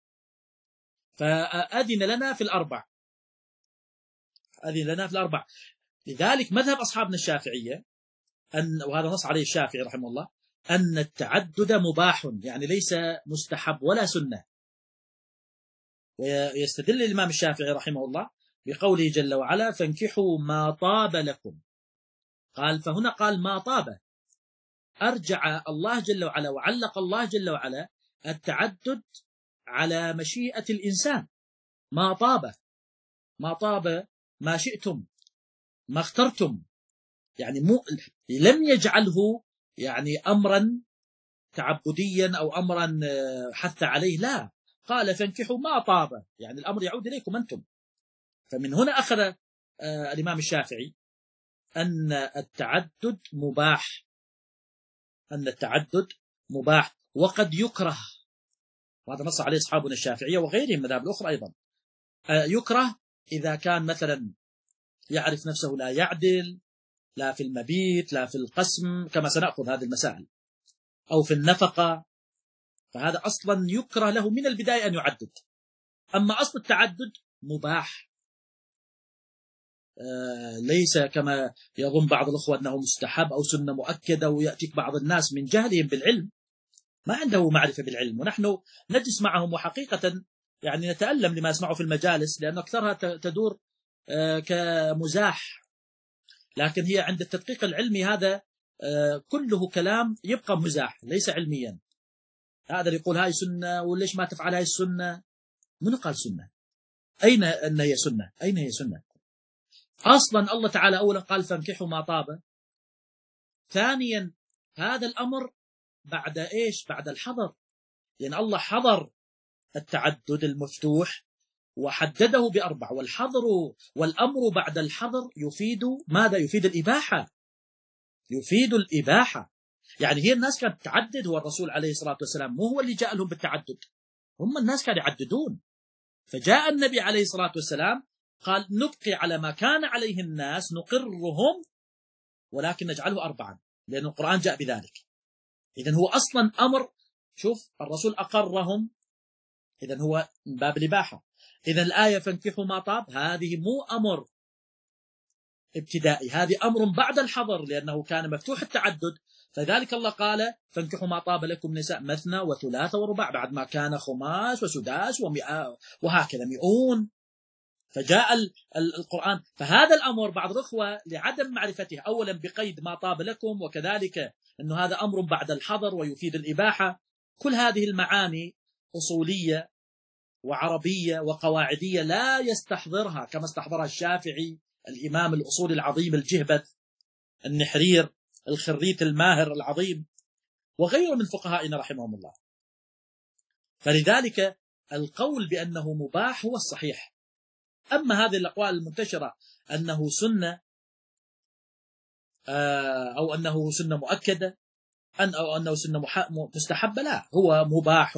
فأذن لنا في الأربع، أذن لنا في الأربع. لذلك مذهب أصحابنا الشافعية أن، وهذا نص عليه الشافعي رحمه الله، أن التعدد مباح، يعني ليس مستحب ولا سنة. ويستدل الإمام الشافعي رحمه الله بقوله جل وعلا: فانكحوا ما طاب لكم. قال فهنا قال ما طاب، أرجع الله جل وعلا وعلق الله جل وعلا التعدد على مشيئة الإنسان. ما طاب، ما طاب ما شئتم، ما اخترتم، يعني مو لم يجعله يعني أمرا تعبديا أو أمرا حث عليه، لا، قال فانكحوا ما طاب، يعني الأمر يعود إليكم أنتم. فمن هنا أخذ آه الإمام الشافعي أن التعدد مباح، أن التعدد مباح وقد يكره، وهذا نص عليه أصحابنا الشافعية وغيرهم من المذاهب الأخرى أيضا. آه يكره إذا كان مثلا يعرف نفسه لا يعدل، لا في المبيت، لا في القسم كما سنأخذ هذه المسائل، أو في النفقة، فهذا أصلا يكره له من البداية أن يعدد. أما أصل التعدد مباح، آه ليس كما يظن بعض الأخوة أنه مستحب أو سنة مؤكدة، ويأتيك بعض الناس من جهلهم بالعلم ما عنده معرفة بالعلم، ونحن نجلس معهم وحقيقة يعني نتألم لما نسمعه في المجالس، لأن أكثرها تدور آه كمزاح، لكن هي عند التدقيق العلمي هذا آه كله كلام يبقى مزاح ليس علميا. هذا يقول هاي سنة وليش ما تفعل هاي السنة؟ من قال سنة؟ أين أن هي سنة؟ أين هي سنة؟ أصلا الله تعالى أولا قال فانكحوا ما طاب، ثانيا هذا الأمر بعد إيش؟ بعد الحظر، يعني الله حظر التعدد المفتوح وحدده بأربع، والحظر والأمر بعد الحظر يفيد ماذا؟ يفيد الإباحة، يفيد الإباحة. يعني هي الناس كانت تعدد، والرسول عليه الصلاة والسلام مو هو اللي جاء لهم بالتعدد، هم الناس كانوا يعددون، فجاء النبي عليه الصلاة والسلام قال نبقي على ما كان عليه الناس نقرهم ولكن نجعله أربعا، لأن القرآن جاء بذلك. إذن هو أصلا أمر، شوف الرسول أقرهم، إذن هو من باب الإباحة. إذن الآية فانكحوا ما طاب هذه مو أمر ابتدائي، هذه أمر بعد الحظر، لأنه كان مفتوح التعدد، فذلك الله قال فانكحوا ما طاب لكم نساء مثنى وثلاث ورباع، بعد ما كان خماس وسداس ومئة وهكذا مئون، فجاء القرآن. فهذا الأمر بعض الأخوة لعدم معرفته أولا بقيد ما طاب لكم، وكذلك أنه هذا أمر بعد الحظر ويفيد الإباحة، كل هذه المعاني أصولية وعربية وقواعدية لا يستحضرها كما استحضرها الشافعي الإمام الأصولي العظيم الجهبذ النحرير الخريت الماهر العظيم، وغيره من فقهائنا رحمهم الله. فلذلك القول بأنه مباح هو الصحيح. أما هذه الأقوال المنتشرة أنه سنة أو أنه سنة مؤكدة أو أنه سنة مستحبة، لا، هو مباح،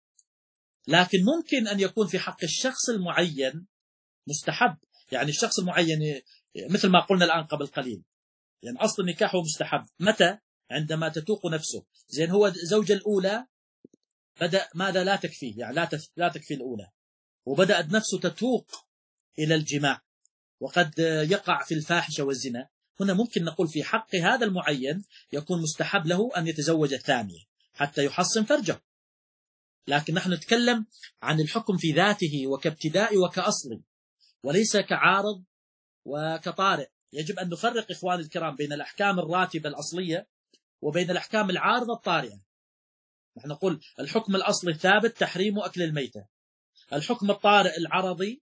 لكن ممكن أن يكون في حق الشخص المعين مستحب. يعني الشخص المعين مثل ما قلنا الآن قبل قليل، يعني أصل النكاح هو مستحب متى؟ عندما تتوق نفسه. زين هو الزوجة الأولى بدأ ماذا؟ لا تكفيه، يعني لا لا تكفي الأولى، وبدأت نفسه تتوق إلى الجماع وقد يقع في الفاحشة والزنا، هنا ممكن نقول في حق هذا المعين يكون مستحب له أن يتزوج الثانية حتى يحصن فرجه. لكن نحن نتكلم عن الحكم في ذاته وكابتداء وكأصل، وليس كعارض وكطارئ. يجب أن نفرق إخواني الكرام بين الأحكام الراتبة الأصلية وبين الأحكام العارضة الطارئة. نحن نقول الحكم الأصلي الثابت تحريم أكل الميتة، الحكم الطارئ العرضي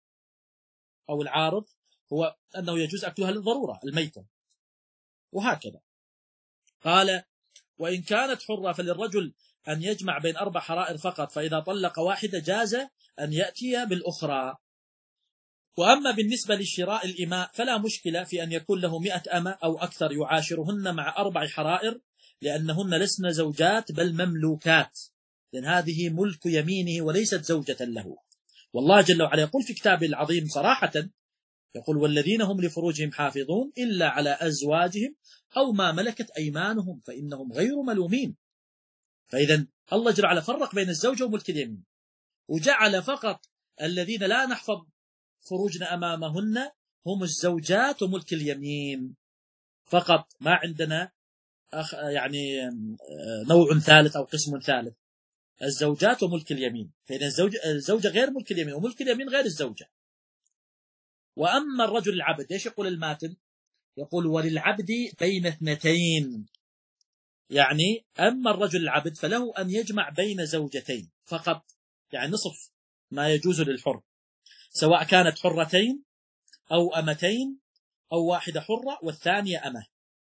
أو العارض هو أنه يجوز أكلها للضرورة الميتة، وهكذا. قال وإن كانت حرة فللرجل أن يجمع بين أربع حرائر فقط، فإذا طلق واحدة جاز أن يأتي بالأخرى. وأما بالنسبة للشراء الإماء فلا مشكلة في أن يكون له مئة أمة أو أكثر يعاشرهن مع أربع حرائر، لأنهن لسن زوجات بل مملوكات، لأن هذه ملك يمينه وليست زوجة له. والله جل وعلا يقول في كتابه العظيم صراحة، يقول والذين هم لفروجهم حافظون إلا على أزواجهم أو ما ملكت أيمانهم فإنهم غير ملومين. فإذا الله جل وعلا فرق بين الزوجة وملك اليمين، وجعل فقط الذين لا نحفظ فروجنا أمامهن هم الزوجات وملك اليمين فقط، ما عندنا أخ يعني نوع ثالث أو قسم ثالث، الزوجات وملك اليمين. فإذا الزوجة, الزوجة غير ملك اليمين، وملك اليمين غير الزوجة. وأما الرجل العبد، ايش يقول الماتن؟ يقول وللعبد بين اثنتين، يعني أما الرجل العبد فله أن يجمع بين زوجتين فقط، يعني نصف ما يجوز للحر، سواء كانت حرتين أو أمتين أو واحدة حرة والثانية أمة.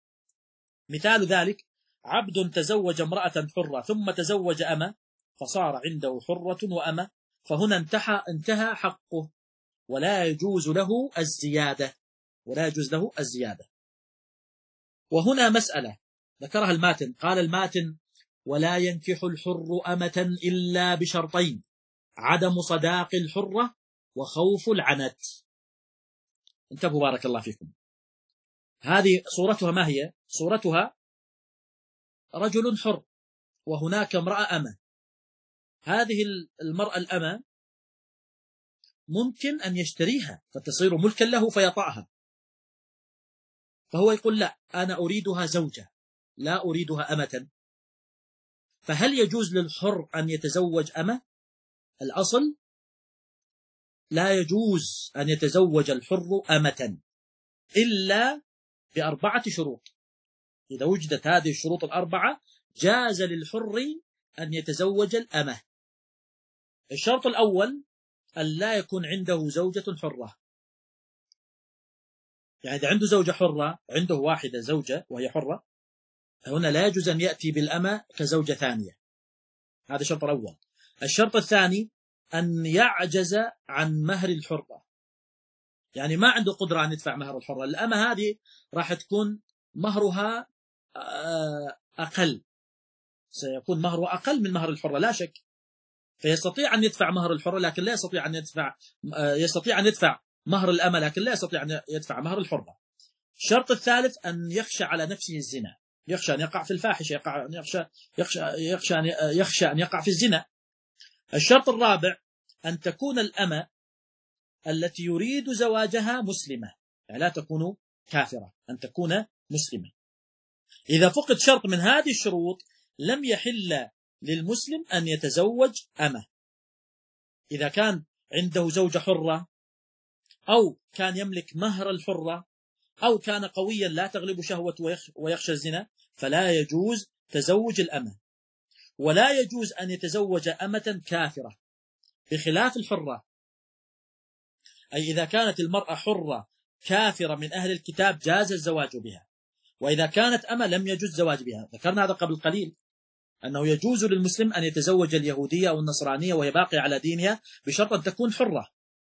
مثال ذلك عبد تزوج امرأة حرة ثم تزوج أمة فصار عنده حرة وأمة، فهنا انتهى انتهى حقه ولا يجوز له الزيادة، ولا يجوز له الزيادة. وهنا مسألة ذكرها الماتن، قال الماتن ولا ينكح الحر أمة إلا بشرطين: عدم صداق الحرة وخوف العنت. انتبهوا بارك الله فيكم. هذه صورتها ما هي؟ صورتها رجل حر وهناك امرأة أمة. هذه المرأة الأمة ممكن أن يشتريها فتصير ملكا له فيطأها، فهو يقول لا، أنا أريدها زوجة لا أريدها أمة. فهل يجوز للحر أن يتزوج أمة؟ الأصل لا يجوز أن يتزوج الحر أمة إلا بأربعة شروط. إذا وجدت هذه الشروط الأربعة جاز للحر أن يتزوج الأمة. الشرط الأول أن لا يكون عنده زوجة حرة، يعني إذا عنده زوجة حرة، عنده واحدة زوجة وهي حرة، هنا لا يجوز أن يأتي بالأمة كزوجة ثانية. هذا الشرط الأول. الشرط الثاني أن يعجز عن مهر الحرة، يعني ما عنده قدرة أن يدفع مهر الحرة. الأمة هذه راح تكون مهرها أقل، سيكون مهرها أقل من مهر الحرة لا شك، فيستطيع أن يدفع مهر الحرة لكن لا يستطيع أن يدفع يستطيع أن يدفع مهر الأمة لكن لا يستطيع أن يدفع مهر الحرة. الشرط الثالث أن يخشى على نفسه الزنا، يخشى أن يقع في الفاحشة، يقع أن يخشى يخشى يخشى أن يخشى أن يقع في الزنا. الشرط الرابع أن تكون الأمة التي يريد زواجها مسلمة، يعني لا تكون كافرة، أن تكون مسلمة. إذا فقد شرط من هذه الشروط لم يحل للمسلم أن يتزوج أمة. إذا كان عنده زوجة حرة، أو كان يملك مهر الحرة، أو كان قويا لا تغلب شهوة ويخشى الزنا، فلا يجوز تزوج الأمة. ولا يجوز أن يتزوج أمة كافرة بخلاف الحرة، أي إذا كانت المرأة حرة كافرة من أهل الكتاب جاز الزواج بها، وإذا كانت أمة لم يجوز الزواج بها. ذكرنا هذا قبل قليل، أنه يجوز للمسلم أن يتزوج اليهودية أو النصرانية وهي باقية على دينها بشرط أن تكون حرة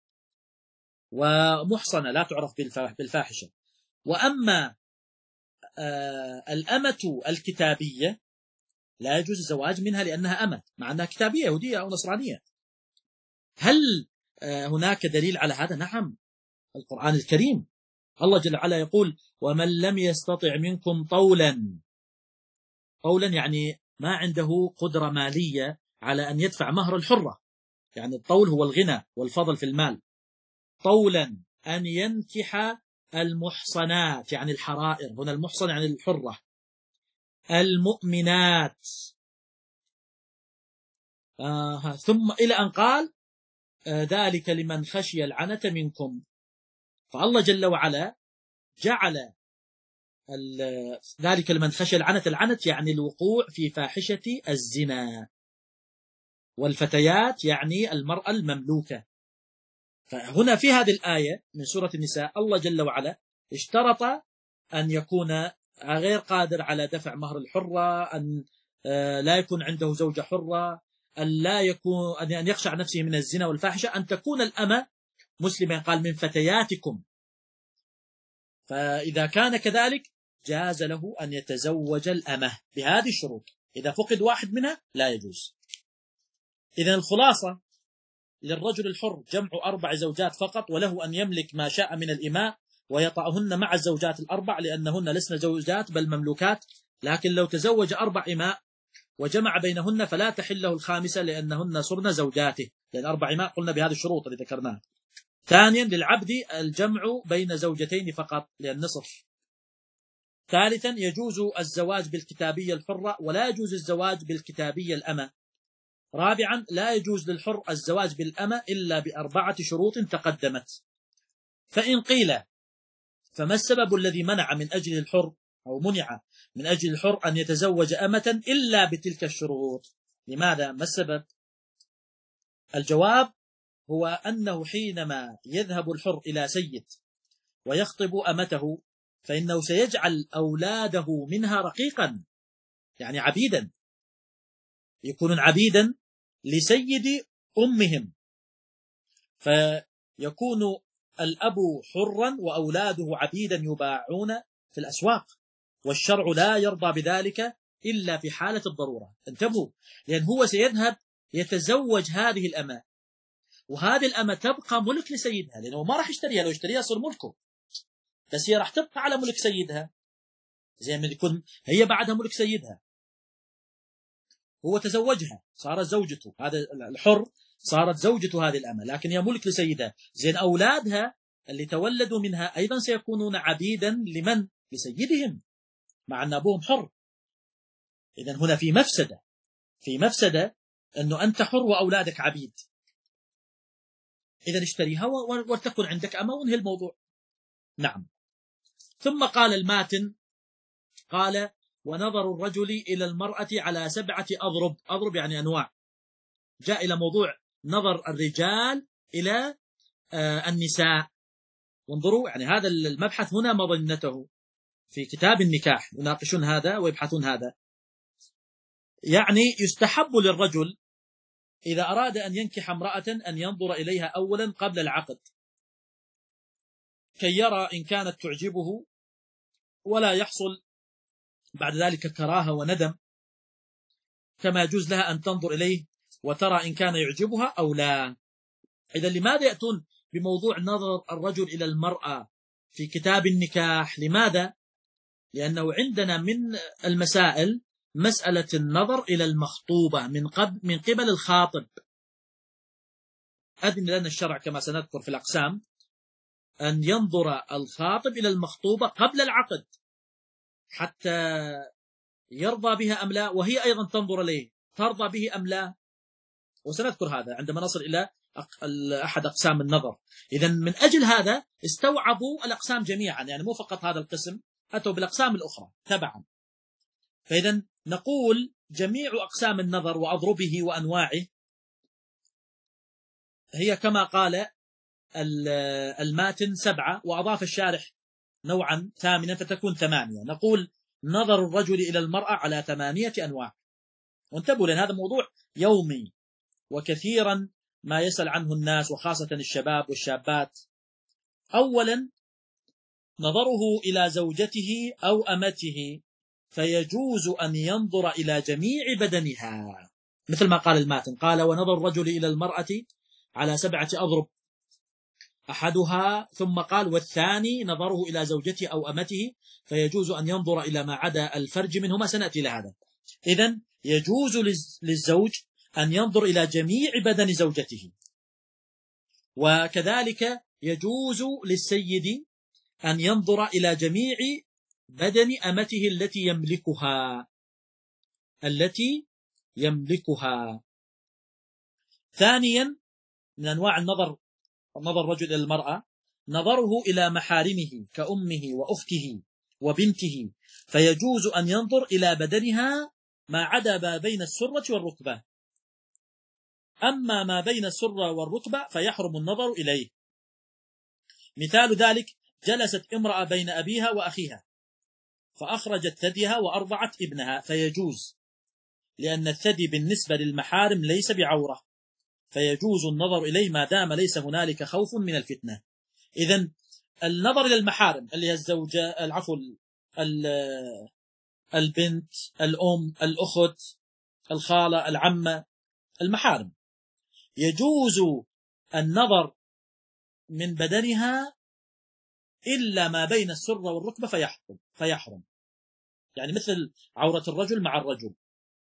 ومحصنة لا تعرف بالفاحشة. وأما آه الأمة الكتابية لا يجوز الزواج منها لأنها أمة، مع أنها كتابية يهودية أو نصرانية. هل آه هناك دليل على هذا؟ نعم، القرآن الكريم الله جل وعلا يقول: ومن لم يستطع منكم طولا. طولا يعني ما عنده قدرة مالية على أن يدفع مهر الحرة، يعني الطول هو الغنى والفضل في المال. طولا أن ينكح المحصنات يعني الحرائر، هنا المحصن يعني الحرة، المؤمنات، آه ثم إلى أن قال آه ذلك لمن خشي العنة منكم. فالله جل وعلا جعل ذلك لمن خشي العنة، العنة يعني الوقوع في فاحشة الزنا، والفتيات يعني المرأة المملوكة. فهنا في هذه الآية من سورة النساء الله جل وعلا اشترط أن يكون غير قادر على دفع مهر الحرة، أن لا يكون عنده زوجة حرة، أن لا يكون أن يخشى نفسه من الزنا والفاحشة، أن تكون الأمة مسلمة، قال من فتياتكم. فإذا كان كذلك جاز له أن يتزوج الأمة بهذه الشروط. إذا فقد واحد منها لا يجوز. إذن الخلاصة: للرجل الحر جمع أربع زوجات فقط، وله أن يملك ما شاء من الإماء ويطأهن مع الزوجات الأربع لأنهن لسن زوجات بل مملوكات. لكن لو تزوج أربع إماء وجمع بينهن فلا تحل له الخامسة لأنهن صرن زوجاته، لأن أربع إماء قلنا بهذه الشروط اللي ذكرناها. ثانيا للعبد الجمع بين زوجتين فقط لأن نصف. ثالثا يجوز الزواج بالكتابية الحرة ولا يجوز الزواج بالكتابية الأمة. رابعا لا يجوز للحر الزواج بالأمة إلا بأربعة شروط تقدمت. فإن قيل فما السبب الذي منع من أجل الحر أو منع من أجل الحر أن يتزوج أمة إلا بتلك الشروط؟ لماذا؟ ما السبب؟ الجواب هو أنه حينما يذهب الحر إلى سيد ويخطب أمته فإنه سيجعل أولاده منها رقيقا، يعني عبيدا، يكونون عبيدا لسيد أمهم، فيكون الأب حرا وأولاده عبيدا يباعون في الأسواق، والشرع لا يرضى بذلك إلا في حالة الضرورة. انتبهوا، لأن هو سيذهب يتزوج هذه الأمة، وهذه الأمة تبقى ملك لسيدها، لأنه ما راح يشتريها، لو يشتريها صار ملكه. بس هي راح تبقى على ملك سيدها، زي ما يكون هي بعدها ملك سيدها، هو تزوجها صارت زوجته، هذا الحر صارت زوجته هذه الأمة، لكن هي ملك لسيدها. زين أولادها اللي تولدوا منها أيضا سيكونون عبيدا لمن؟ لسيدهم، مع أن أبوهم حر. إذن هنا في مفسدة، في مفسدة أنه أنت حر وأولادك عبيد. إذن اشتريها ولتكن عندك أمة وانهي الموضوع. نعم. ثم قال الماتن، قال: ونظر الرجل إلى المرأة على سبعة أضرب. أضرب يعني أنواع. جاء إلى موضوع نظر الرجال إلى آه النساء. وانظروا يعني هذا المبحث هنا مظنته في كتاب النكاح، يناقشون هذا ويبحثون هذا. يعني يستحب للرجل إذا أراد أن ينكح امرأة أن ينظر إليها أولا قبل العقد، كي يرى إن كانت تعجبه ولا يحصل بعد ذلك كراهة وندم، كما يجوز لها أن تنظر إليه وترى إن كان يعجبها أو لا. إذا لماذا يأتون بموضوع نظر الرجل إلى المرأة في كتاب النكاح؟ لماذا؟ لأنه عندنا من المسائل مسألة النظر إلى المخطوبة من قبل من قبل الخاطب. أذن لنا الشرع كما سنذكر في الأقسام أن ينظر الخاطب إلى المخطوبة قبل العقد حتى يرضى بها أم لا، وهي أيضا تنظر إليه ترضى به أم لا، وسنذكر هذا عندما نصل إلى أحد أقسام النظر. إذا من أجل هذا استوعبوا الأقسام جميعا، يعني مو فقط هذا القسم، أتوا بالأقسام الأخرى تبعا. فإذا نقول جميع أقسام النظر وأضربه وأنواعه هي كما قال الماتن سبعة، وأضاف الشارح نوعا ثامنا فتكون ثمانية. نقول نظر الرجل إلى المرأة على ثمانية أنواع. وانتبهوا لأن هذا موضوع يومي وكثيرا ما يسأل عنه الناس وخاصة الشباب والشابات. أولا نظره إلى زوجته أو أمته، فيجوز أن ينظر إلى جميع بدنها مثل ما قال الماتن، قال: ونظر الرجل إلى المرأة على سبعة أضرب أحدها، ثم قال: والثاني نظره إلى زوجته أو أمته، فيجوز أن ينظر إلى ما عدا الفرج منهما. سنأتي إلى هذا. إذن يجوز للزوج أن ينظر إلى جميع بدن زوجته، وكذلك يجوز للسيد أن ينظر إلى جميع بدن أمته التي يملكها التي يملكها. ثانيا من أنواع النظر نظر الرجل إلى المرأة نظره إلى محارمه كأمه وأخته وبنته، فيجوز أن ينظر إلى بدنها ما عدا ما بين السرة والركبة. أما ما بين السرة والركبة فيحرم النظر إليه. مثال ذلك: جلست امرأة بين أبيها وأخيها فأخرجت ثديها وأرضعت ابنها، فيجوز، لأن الثدي بالنسبة للمحارم ليس بعورة، فيجوز النظر إليه ما دام ليس هنالك خوف من الفتنة. إذن النظر إلى المحارم اللي هي الزوجة، العفو، البنت، الأم، الأخت، الخالة، العمة، المحارم، يجوز النظر من بدنها إلا ما بين السرة والركبة فيحرم فيحرم يعني مثل عورة الرجل مع الرجل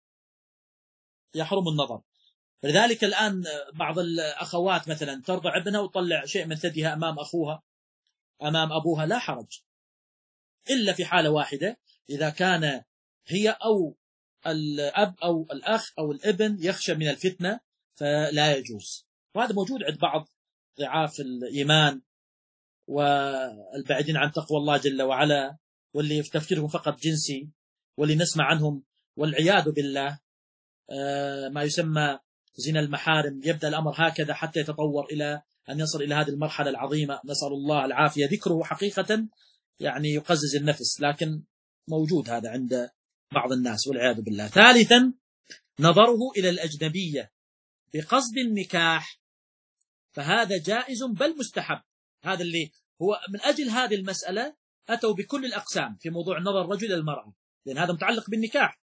يحرم النظر. لذلك الآن بعض الأخوات مثلا ترضع ابنها وتطلع شيء من ثديها أمام أخوها أمام أبوها، لا حرج، إلا في حالة واحدة، إذا كان هي أو الأب أو الأخ أو الابن يخشى من الفتنة فلا يجوز. وهذا موجود عند بعض ضعاف الإيمان والبعيدين عن تقوى الله جل وعلا، واللي تفكيرهم فقط جنسي، واللي نسمع عنهم والعياذ بالله ما يسمى زنا المحارم. يبدأ الأمر هكذا حتى يتطور إلى أن يصل إلى هذه المرحلة العظيمة، نسأل الله العافية. ذكره حقيقة يعني يقزز النفس، لكن موجود هذا عند بعض الناس والعياذ بالله. ثالثا نظره إلى الأجنبية بقصد النكاح، فهذا جائز بل مستحب. هذا اللي هو من أجل هذه المسألة أتوا بكل الأقسام في موضوع نظر الرجل إلى المرأة، لأن هذا متعلق بالنكاح.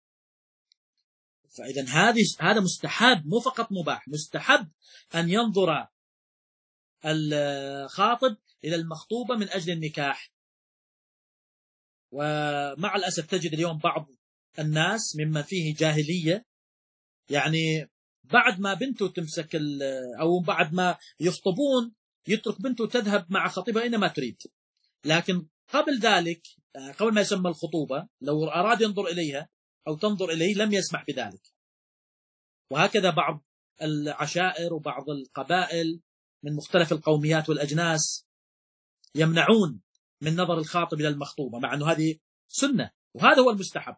فإذا هذه هذا مستحب، مو فقط مباح، مستحب أن ينظر الخاطب إلى المخطوبة من أجل النكاح. ومع الأسف تجد اليوم بعض الناس ممن فيه جاهلية، يعني بعد ما بنته تمسك أو بعد ما يخطبون يترك بنته تذهب مع خطيبها أينما تريد، لكن قبل ذلك قبل ما يسمى الخطوبة لو أراد ينظر إليها أو تنظر إليه لم يسمح بذلك. وهكذا بعض العشائر وبعض القبائل من مختلف القوميات والأجناس يمنعون من نظر الخاطب إلى المخطوبة، مع أنه هذه سنة وهذا هو المستحب،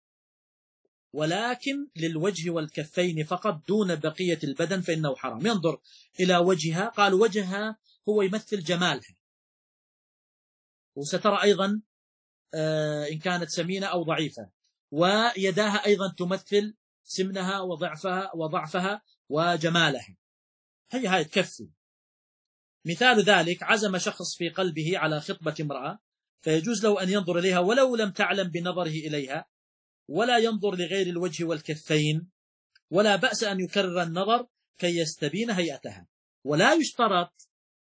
ولكن للوجه والكفين فقط دون بقية البدن فإنه حرام. ينظر إلى وجهها، قالوا وجهها هو يمثل جمالها، وسترى أيضا إن كانت سمينة أو ضعيفة، ويداها أيضا تمثل سمنها وضعفها وضعفها وجمالها، هي هاي تكفي. مثال ذلك عزم شخص في قلبه على خطبة امرأة، فيجوز له أن ينظر إليها ولو لم تعلم بنظره إليها، ولا ينظر لغير الوجه والكفين، ولا بأس أن يكرر النظر كي يستبين هيئتها. ولا يشترط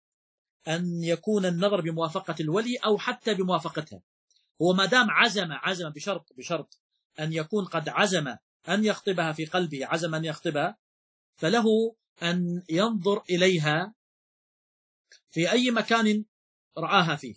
أن يكون النظر بموافقة الولي أو حتى بموافقتها، هو ما دام عزم عزم بشرط بشرط أن يكون قد عزم أن يخطبها في قلبه، عزم أن يخطبها، فله أن ينظر إليها في أي مكان رآها فيه،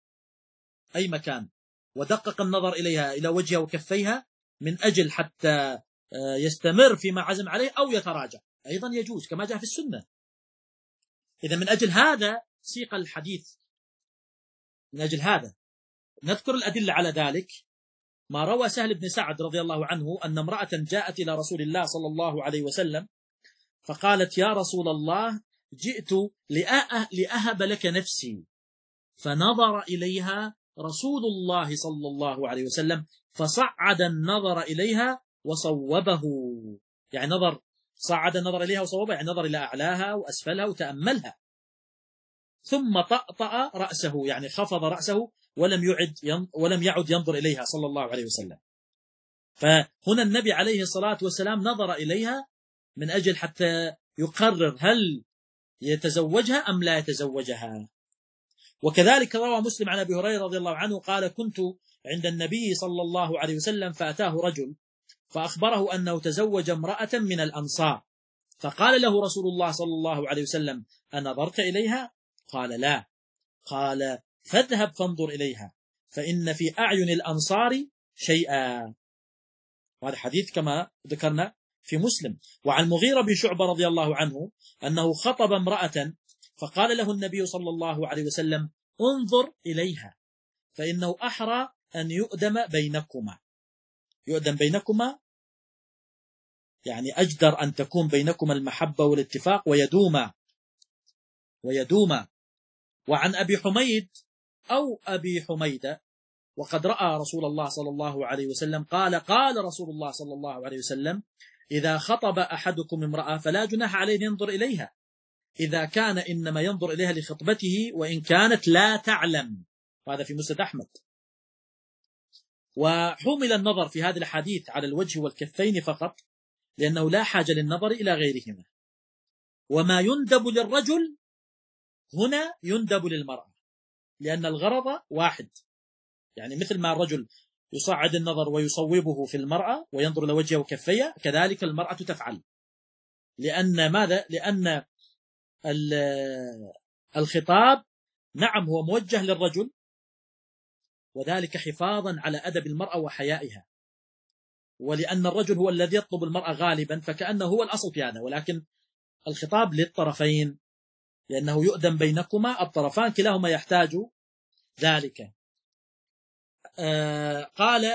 أي مكان، ودقق النظر إليها إلى وجهها وكفيها من أجل حتى يستمر فيما عزم عليه أو يتراجع، أيضا يجوز كما جاء في السنة. إذا من أجل هذا سيق الحديث، من أجل هذا نذكر الأدلة على ذلك. ما روى سهل بن سعد رضي الله عنه أن امرأة جاءت إلى رسول الله صلى الله عليه وسلم فقالت: يا رسول الله، جئت لأهب لك نفسي. فنظر إليها رسول الله صلى الله عليه وسلم فصعد النظر إليها وصوبه، يعني نظر صعد النظر إليها وصوبه، يعني نظر إلى أعلاها وأسفلها وتأملها، ثم طأطأ رأسه، يعني خفض رأسه ولم يعد ولم يعد ينظر إليها صلى الله عليه وسلم. فهنا النبي عليه الصلاة والسلام نظر إليها من أجل حتى يقرر هل يتزوجها أم لا يتزوجها. وكذلك روى مسلم عن أبي هريرة رضي الله عنه قال: كنت عند النبي صلى الله عليه وسلم فأتاه رجل فأخبره أنه تزوج امرأة من الأنصار، فقال له رسول الله صلى الله عليه وسلم: أنظرت إليها؟ قال: لا. قال: فاذهب فانظر إليها فإن في أعين الأنصار شيئا. وهذا حديث كما ذكرنا في مسلم. وعن مغيرة بن شعبة رضي الله عنه أنه خطب امرأة فقال له النبي صلى الله عليه وسلم: انظر إليها فإنه أحرى أن يؤدم بينكما. يؤدم بينكما يعني أجدر أن تكون بينكما المحبة والاتفاق ويدوما ويدوما. وعن أبي حميد أو أبي حميدة وقد رأى رسول الله صلى الله عليه وسلم قال: قال رسول الله صلى الله عليه وسلم: إذا خطب أحدكم امرأة فلا جناح عليه أن ينظر إليها إذا كان إنما ينظر إليها لخطبته وإن كانت لا تعلم. وهذا في مسند أحمد. وحمل النظر في هذه الحديث على الوجه والكفين فقط، لأنه لا حاجة للنظر إلى غيرهما. وما يندب للرجل هنا يندب للمرأة، لأن الغرض واحد، يعني مثل ما الرجل يصعد النظر ويصوبه في المرأة وينظر إلى وجهها وكفيها، كذلك المرأة تفعل. لأن ماذا؟ لأن الخطاب نعم هو موجه للرجل، وذلك حفاظا على أدب المرأة وحيائها، ولأن الرجل هو الذي يطلب المرأة غالبا، فكأنه هو الأصل في هذا، ولكن الخطاب للطرفين لأنه يؤدم بينكما، الطرفان كلاهما يحتاج ذلك. آه قال: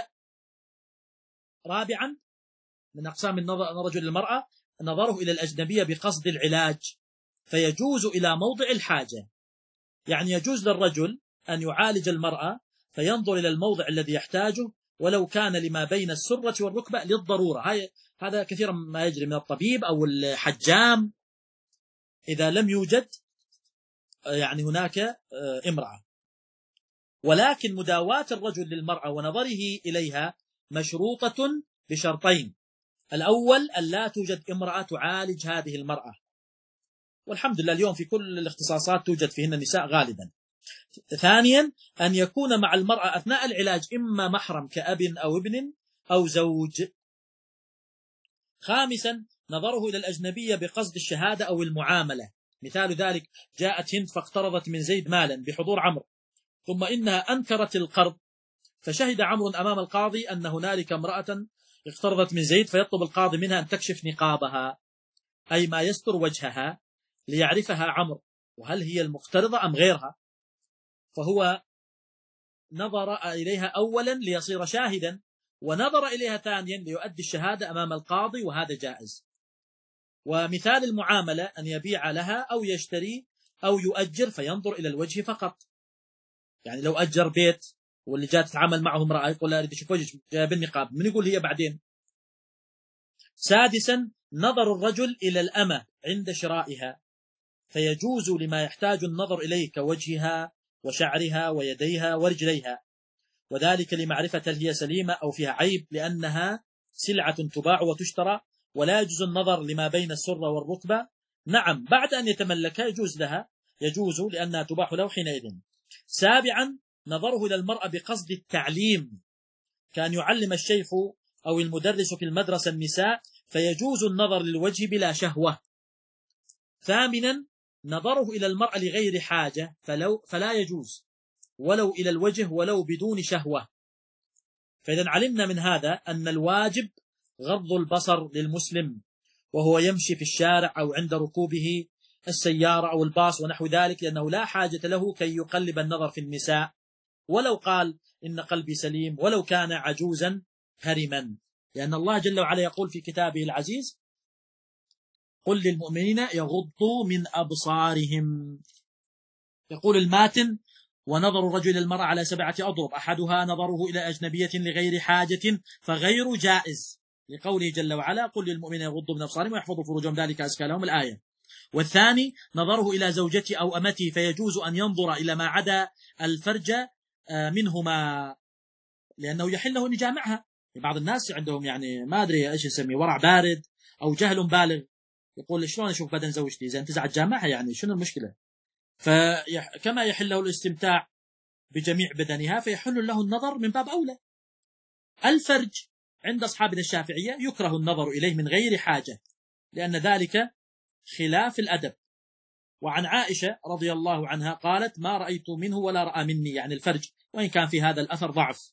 رابعا من أقسام النظر الرجل للمرأة نظره إلى الأجنبية بقصد العلاج، فيجوز إلى موضع الحاجة، يعني يجوز للرجل أن يعالج المرأة فينظر إلى الموضع الذي يحتاجه ولو كان لما بين السرة والركبة للضرورة. هذا كثيرا ما يجري من الطبيب أو الحجام إذا لم يوجد يعني هناك امرأة. ولكن مداواة الرجل للمرأة ونظره إليها مشروطة بشرطين: الأول أن لا توجد امرأة تعالج هذه المرأة، والحمد لله اليوم في كل الاختصاصات توجد فيهن النساء غالبا، ثانيا أن يكون مع المرأة أثناء العلاج إما محرم كأب أو ابن أو زوج. خامسا نظره إلى الأجنبية بقصد الشهادة أو المعاملة. مثال ذلك جاءت هند فاقترضت من زيد مالا بحضور عمرو، ثم إنها أنكرت القرض، فشهد عمرو أمام القاضي أن هنالك امرأة اقترضت من زيد، فيطلب القاضي منها أن تكشف نقابها أي ما يستر وجهها ليعرفها عمرو وهل هي المقترضة أم غيرها. فهو نظر إليها أولا ليصير شاهدا، ونظر إليها ثانيا ليؤدي الشهادة أمام القاضي، وهذا جائز. ومثال المعاملة أن يبيع لها أو يشتري أو يؤجر فينظر إلى الوجه فقط. يعني لو أجر بيت واللي جاء تتعامل معه امرأة يقول لا أريد أشوف وجهك جاء بالنقاب، من يقول هي بعدين. سادسا نظر الرجل إلى الأمة عند شرائها، فيجوز لما يحتاج النظر إليه كوجهها وشعرها ويديها ورجليها، وذلك لمعرفة هل هي سليمة أو فيها عيب، لأنها سلعة تباع وتشترى، ولا يجوز النظر لما بين السرة والركبة. نعم بعد أن يتملكها يجوز لها، يجوز لأنها تباح له حينئذ. سابعا نظره إلى المرأة بقصد التعليم، كان يعلم الشيخ أو المدرس في المدرسة النساء، فيجوز النظر للوجه بلا شهوة. ثامنا نظره إلى المرأة لغير حاجة، فلو فلا يجوز ولو إلى الوجه ولو بدون شهوة. فإذا علمنا من هذا أن الواجب غض البصر للمسلم وهو يمشي في الشارع أو عند ركوبه السيارة أو الباص ونحو ذلك، لأنه لا حاجة له كي يقلب النظر في النساء، ولو قال إن قلبي سليم، ولو كان عجوزا هرما، لأن الله جل وعلا يقول في كتابه العزيز: قل للمؤمنين يغضوا من أبصارهم. يقول الماتن: ونظر الرجل إلى المرأة على سبعة أضرب، أحدها نظره إلى أجنبية لغير حاجة فغير جائز، لقوله جل وعلا: قل للمؤمنين يغضوا من أبصارهم ويحفظوا فروجهم ذلك أزكى لهم، الآية. والثاني نظره إلى زوجته أو أمته، فيجوز أن ينظر إلى ما عدا الفرج منهما، لأنه يحل له أن يجامعها. بعض الناس عندهم يعني ما أدري إيش يسميه، ورع بارد أو جهل بالغ، يقول شلون أشوف بدن زوجتي إذا انتزعت جامعها، يعني شنو المشكلة؟ فكما يحل له الاستمتاع بجميع بدنها فيحل له النظر من باب أولى. الفرج عند أصحابنا الشافعية يكره النظر إليه من غير حاجة، لأن ذلك خلاف الأدب. وعن عائشة رضي الله عنها قالت: ما رأيت منه ولا رأى مني، يعني الفرج، وإن كان في هذا الأثر ضعف.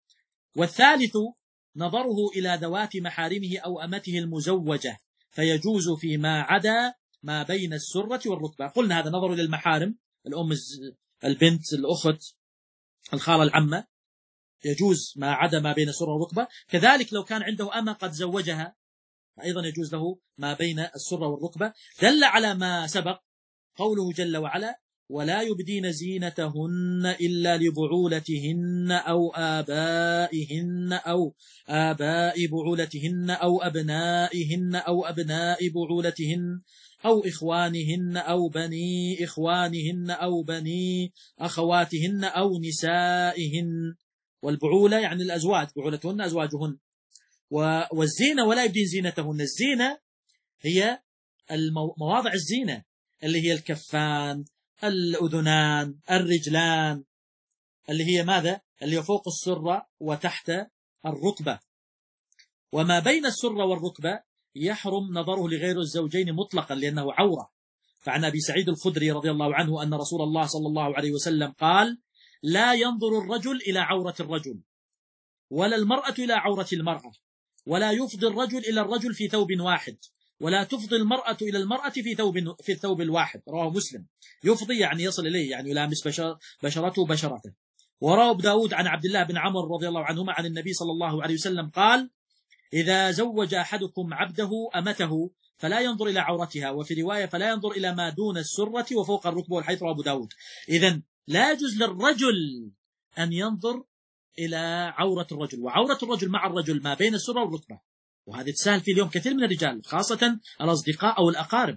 والثالث نظره إلى ذوات محارمه أو أمته المزوجة، فيجوز فيما عدا ما بين السرة والركبة. قلنا هذا نظر إلى المحارم، الأم، البنت، الأخت، الخالة، العمة، يجوز ما عدا ما بين السرة والركبة. كذلك لو كان عنده أمة قد زوجها أيضا يجوز له ما بين السرة والركبة. دل على ما سبق قوله جل وعلا: ولا يبدين زينتهن إلا لبعولتهن أو آبائهن أو آباء بعولتهن أو أبنائهن أو أبناء بعولتهن أو إخوانهن أو بني إخوانهن أو بني أخواتهن أو نسائهن. والبعولة يعني الأزواج، بعولتهن أزواجهن. والزينة ولا يبدين زينتهن، الزينة هي مواضع الزينة اللي هي الكفان، الأذنان، الرجلان، اللي هي ماذا؟ اللي هي فوق السرة وتحت الركبة. وما بين السرة والركبة يحرم نظره لغير الزوجين مطلقا لأنه عورة. فعن أبي سعيد الخدري رضي الله عنه أن رسول الله صلى الله عليه وسلم قال: لا ينظر الرجل إلى عورة الرجل، ولا المرأة إلى عورة المرأة، ولا يفضي الرجل إلى الرجل في ثوب واحد، ولا تفضي المرأة إلى المرأة في ثوب في الثوب الواحد. رواه مسلم. يفضي يعني يصل إليه، يعني يلامس بشر بشرته بشرته. وروى أبو داود عن عبد الله بن عمرو رضي الله عنهما عن النبي صلى الله عليه وسلم قال: إذا زوج أحدكم عبده أمته فلا ينظر إلى عورتها، وفي رواية فلا ينظر إلى ما دون السرة وفوق الركبة، والحديث رواه أبو داود. إذن لا يجوز للرجل أن ينظر إلى عورة الرجل، وعورة الرجل مع الرجل ما بين السرة والركبة، وهذا تسهل في اليوم كثير من الرجال خاصة الأصدقاء أو الأقارب.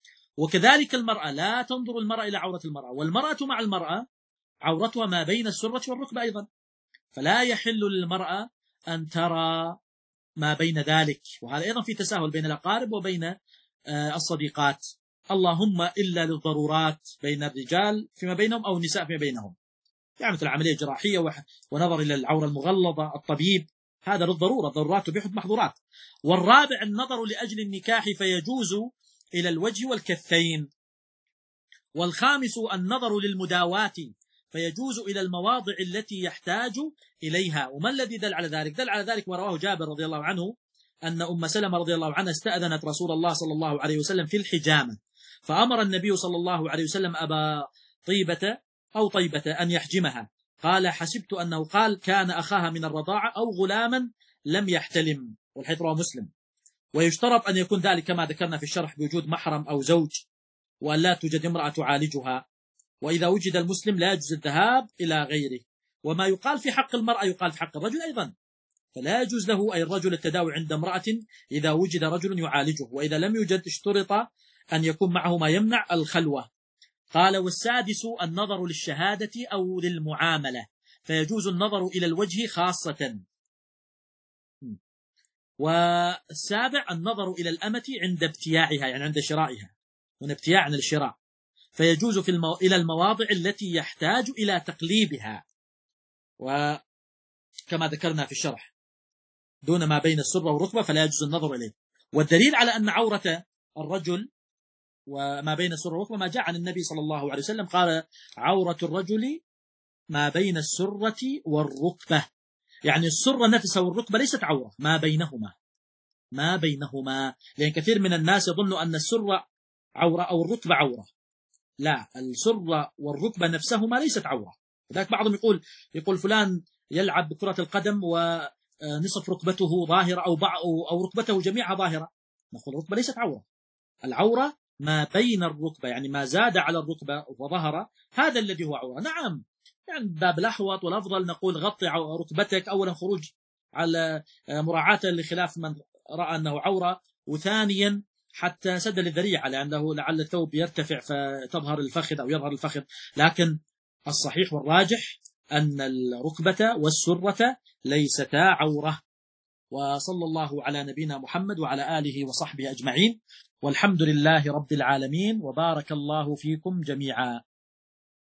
وكذلك المرأة لا تنظر المرأة إلى عورة المرأة، والمرأة مع المرأة عورتها ما بين السرة والركبة أيضا، فلا يحل للمرأة أن ترى ما بين ذلك. وهذا أيضا في تساهل بين الأقارب وبين الصديقات اللهم إلا للضرورات بين الرجال فيما بينهم أو النساء فيما بينهم، يعني مثل عملية جراحية ونظر إلى العورة المغلظة، الطبيب، هذا للضرورة، الضرورات تبيح المحظورات. والرابع النظر لأجل النكاح فيجوز إلى الوجه والكفين. والخامس النظر للمداواة فيجوز إلى المواضع التي يحتاج إليها. وما الذي دل على ذلك؟ دل على ذلك ورواه جابر رضي الله عنه أن أم سلمة رضي الله عنها استأذنت رسول الله صلى الله عليه وسلم في الحجامة، فأمر النبي صلى الله عليه وسلم أبا طيبة أو طيبة أن يحجمها. قال حسبت أنه قال كان أخاها من الرضاعة أو غلاما لم يحتلم، والحديث رواه مسلم. ويشترط أن يكون ذلك كما ذكرنا في الشرح بوجود محرم أو زوج، وأن لا توجد امرأة تعالجها. وإذا وجد المسلم لا يجوز الذهاب إلى غيره. وما يقال في حق المرأة يقال في حق الرجل أيضا، فلا يجوز له أي الرجل التداوي عند امرأة إذا وجد رجل يعالجه، وإذا لم يوجد اشترط أن يكون معه ما يمنع الخلوة. قال والسادس النظر للشهادة أو للمعاملة، فيجوز النظر إلى الوجه خاصة. والسابع النظر إلى الأمة عند ابتياعها، يعني عند شرائها، من ابتياع عن الشراء، فيجوز في المو... إلى المواضع التي يحتاج إلى تقليبها، وكما ذكرنا في الشرح دون ما بين السرة والركبة فلا يجوز النظر إليه. والدليل على أن عورة الرجل وما بين السرة والركبة ما جاء عن النبي صلى الله عليه وسلم قال عورة الرجل ما بين السرة والركبة، يعني السرة نفسها والركبة ليست عورة، ما بينهما ما بينهما لأن كثير من الناس يظنوا أن السرة عورة أو الركبة عورة، لا، السرة والركبة نفسهما ليست عورة. لذلك بعضهم يقول يقول فلان يلعب بكرة القدم ونصف ركبته ظاهرة أو بعض أو ركبته جميعها ظاهرة، نقول الركبة ليست عورة، العورة ما بين الركبة، يعني ما زاد على الركبة وظهر هذا الذي هو عورة. نعم، يعني باب الأحوط والأفضل نقول غطي ركبتك أولا خروج على مراعاة لخلاف من رأى أنه عورة، وثانيا حتى سد الذريعة لأنه لعل الثوب يرتفع فتظهر الفخذ أو يظهر الفخذ. لكن الصحيح والراجح أن الركبة والسرة ليستا عورة. وصلى الله على نبينا محمد وعلى آله وصحبه أجمعين، والحمد لله رب العالمين، وبارك الله فيكم جميعا.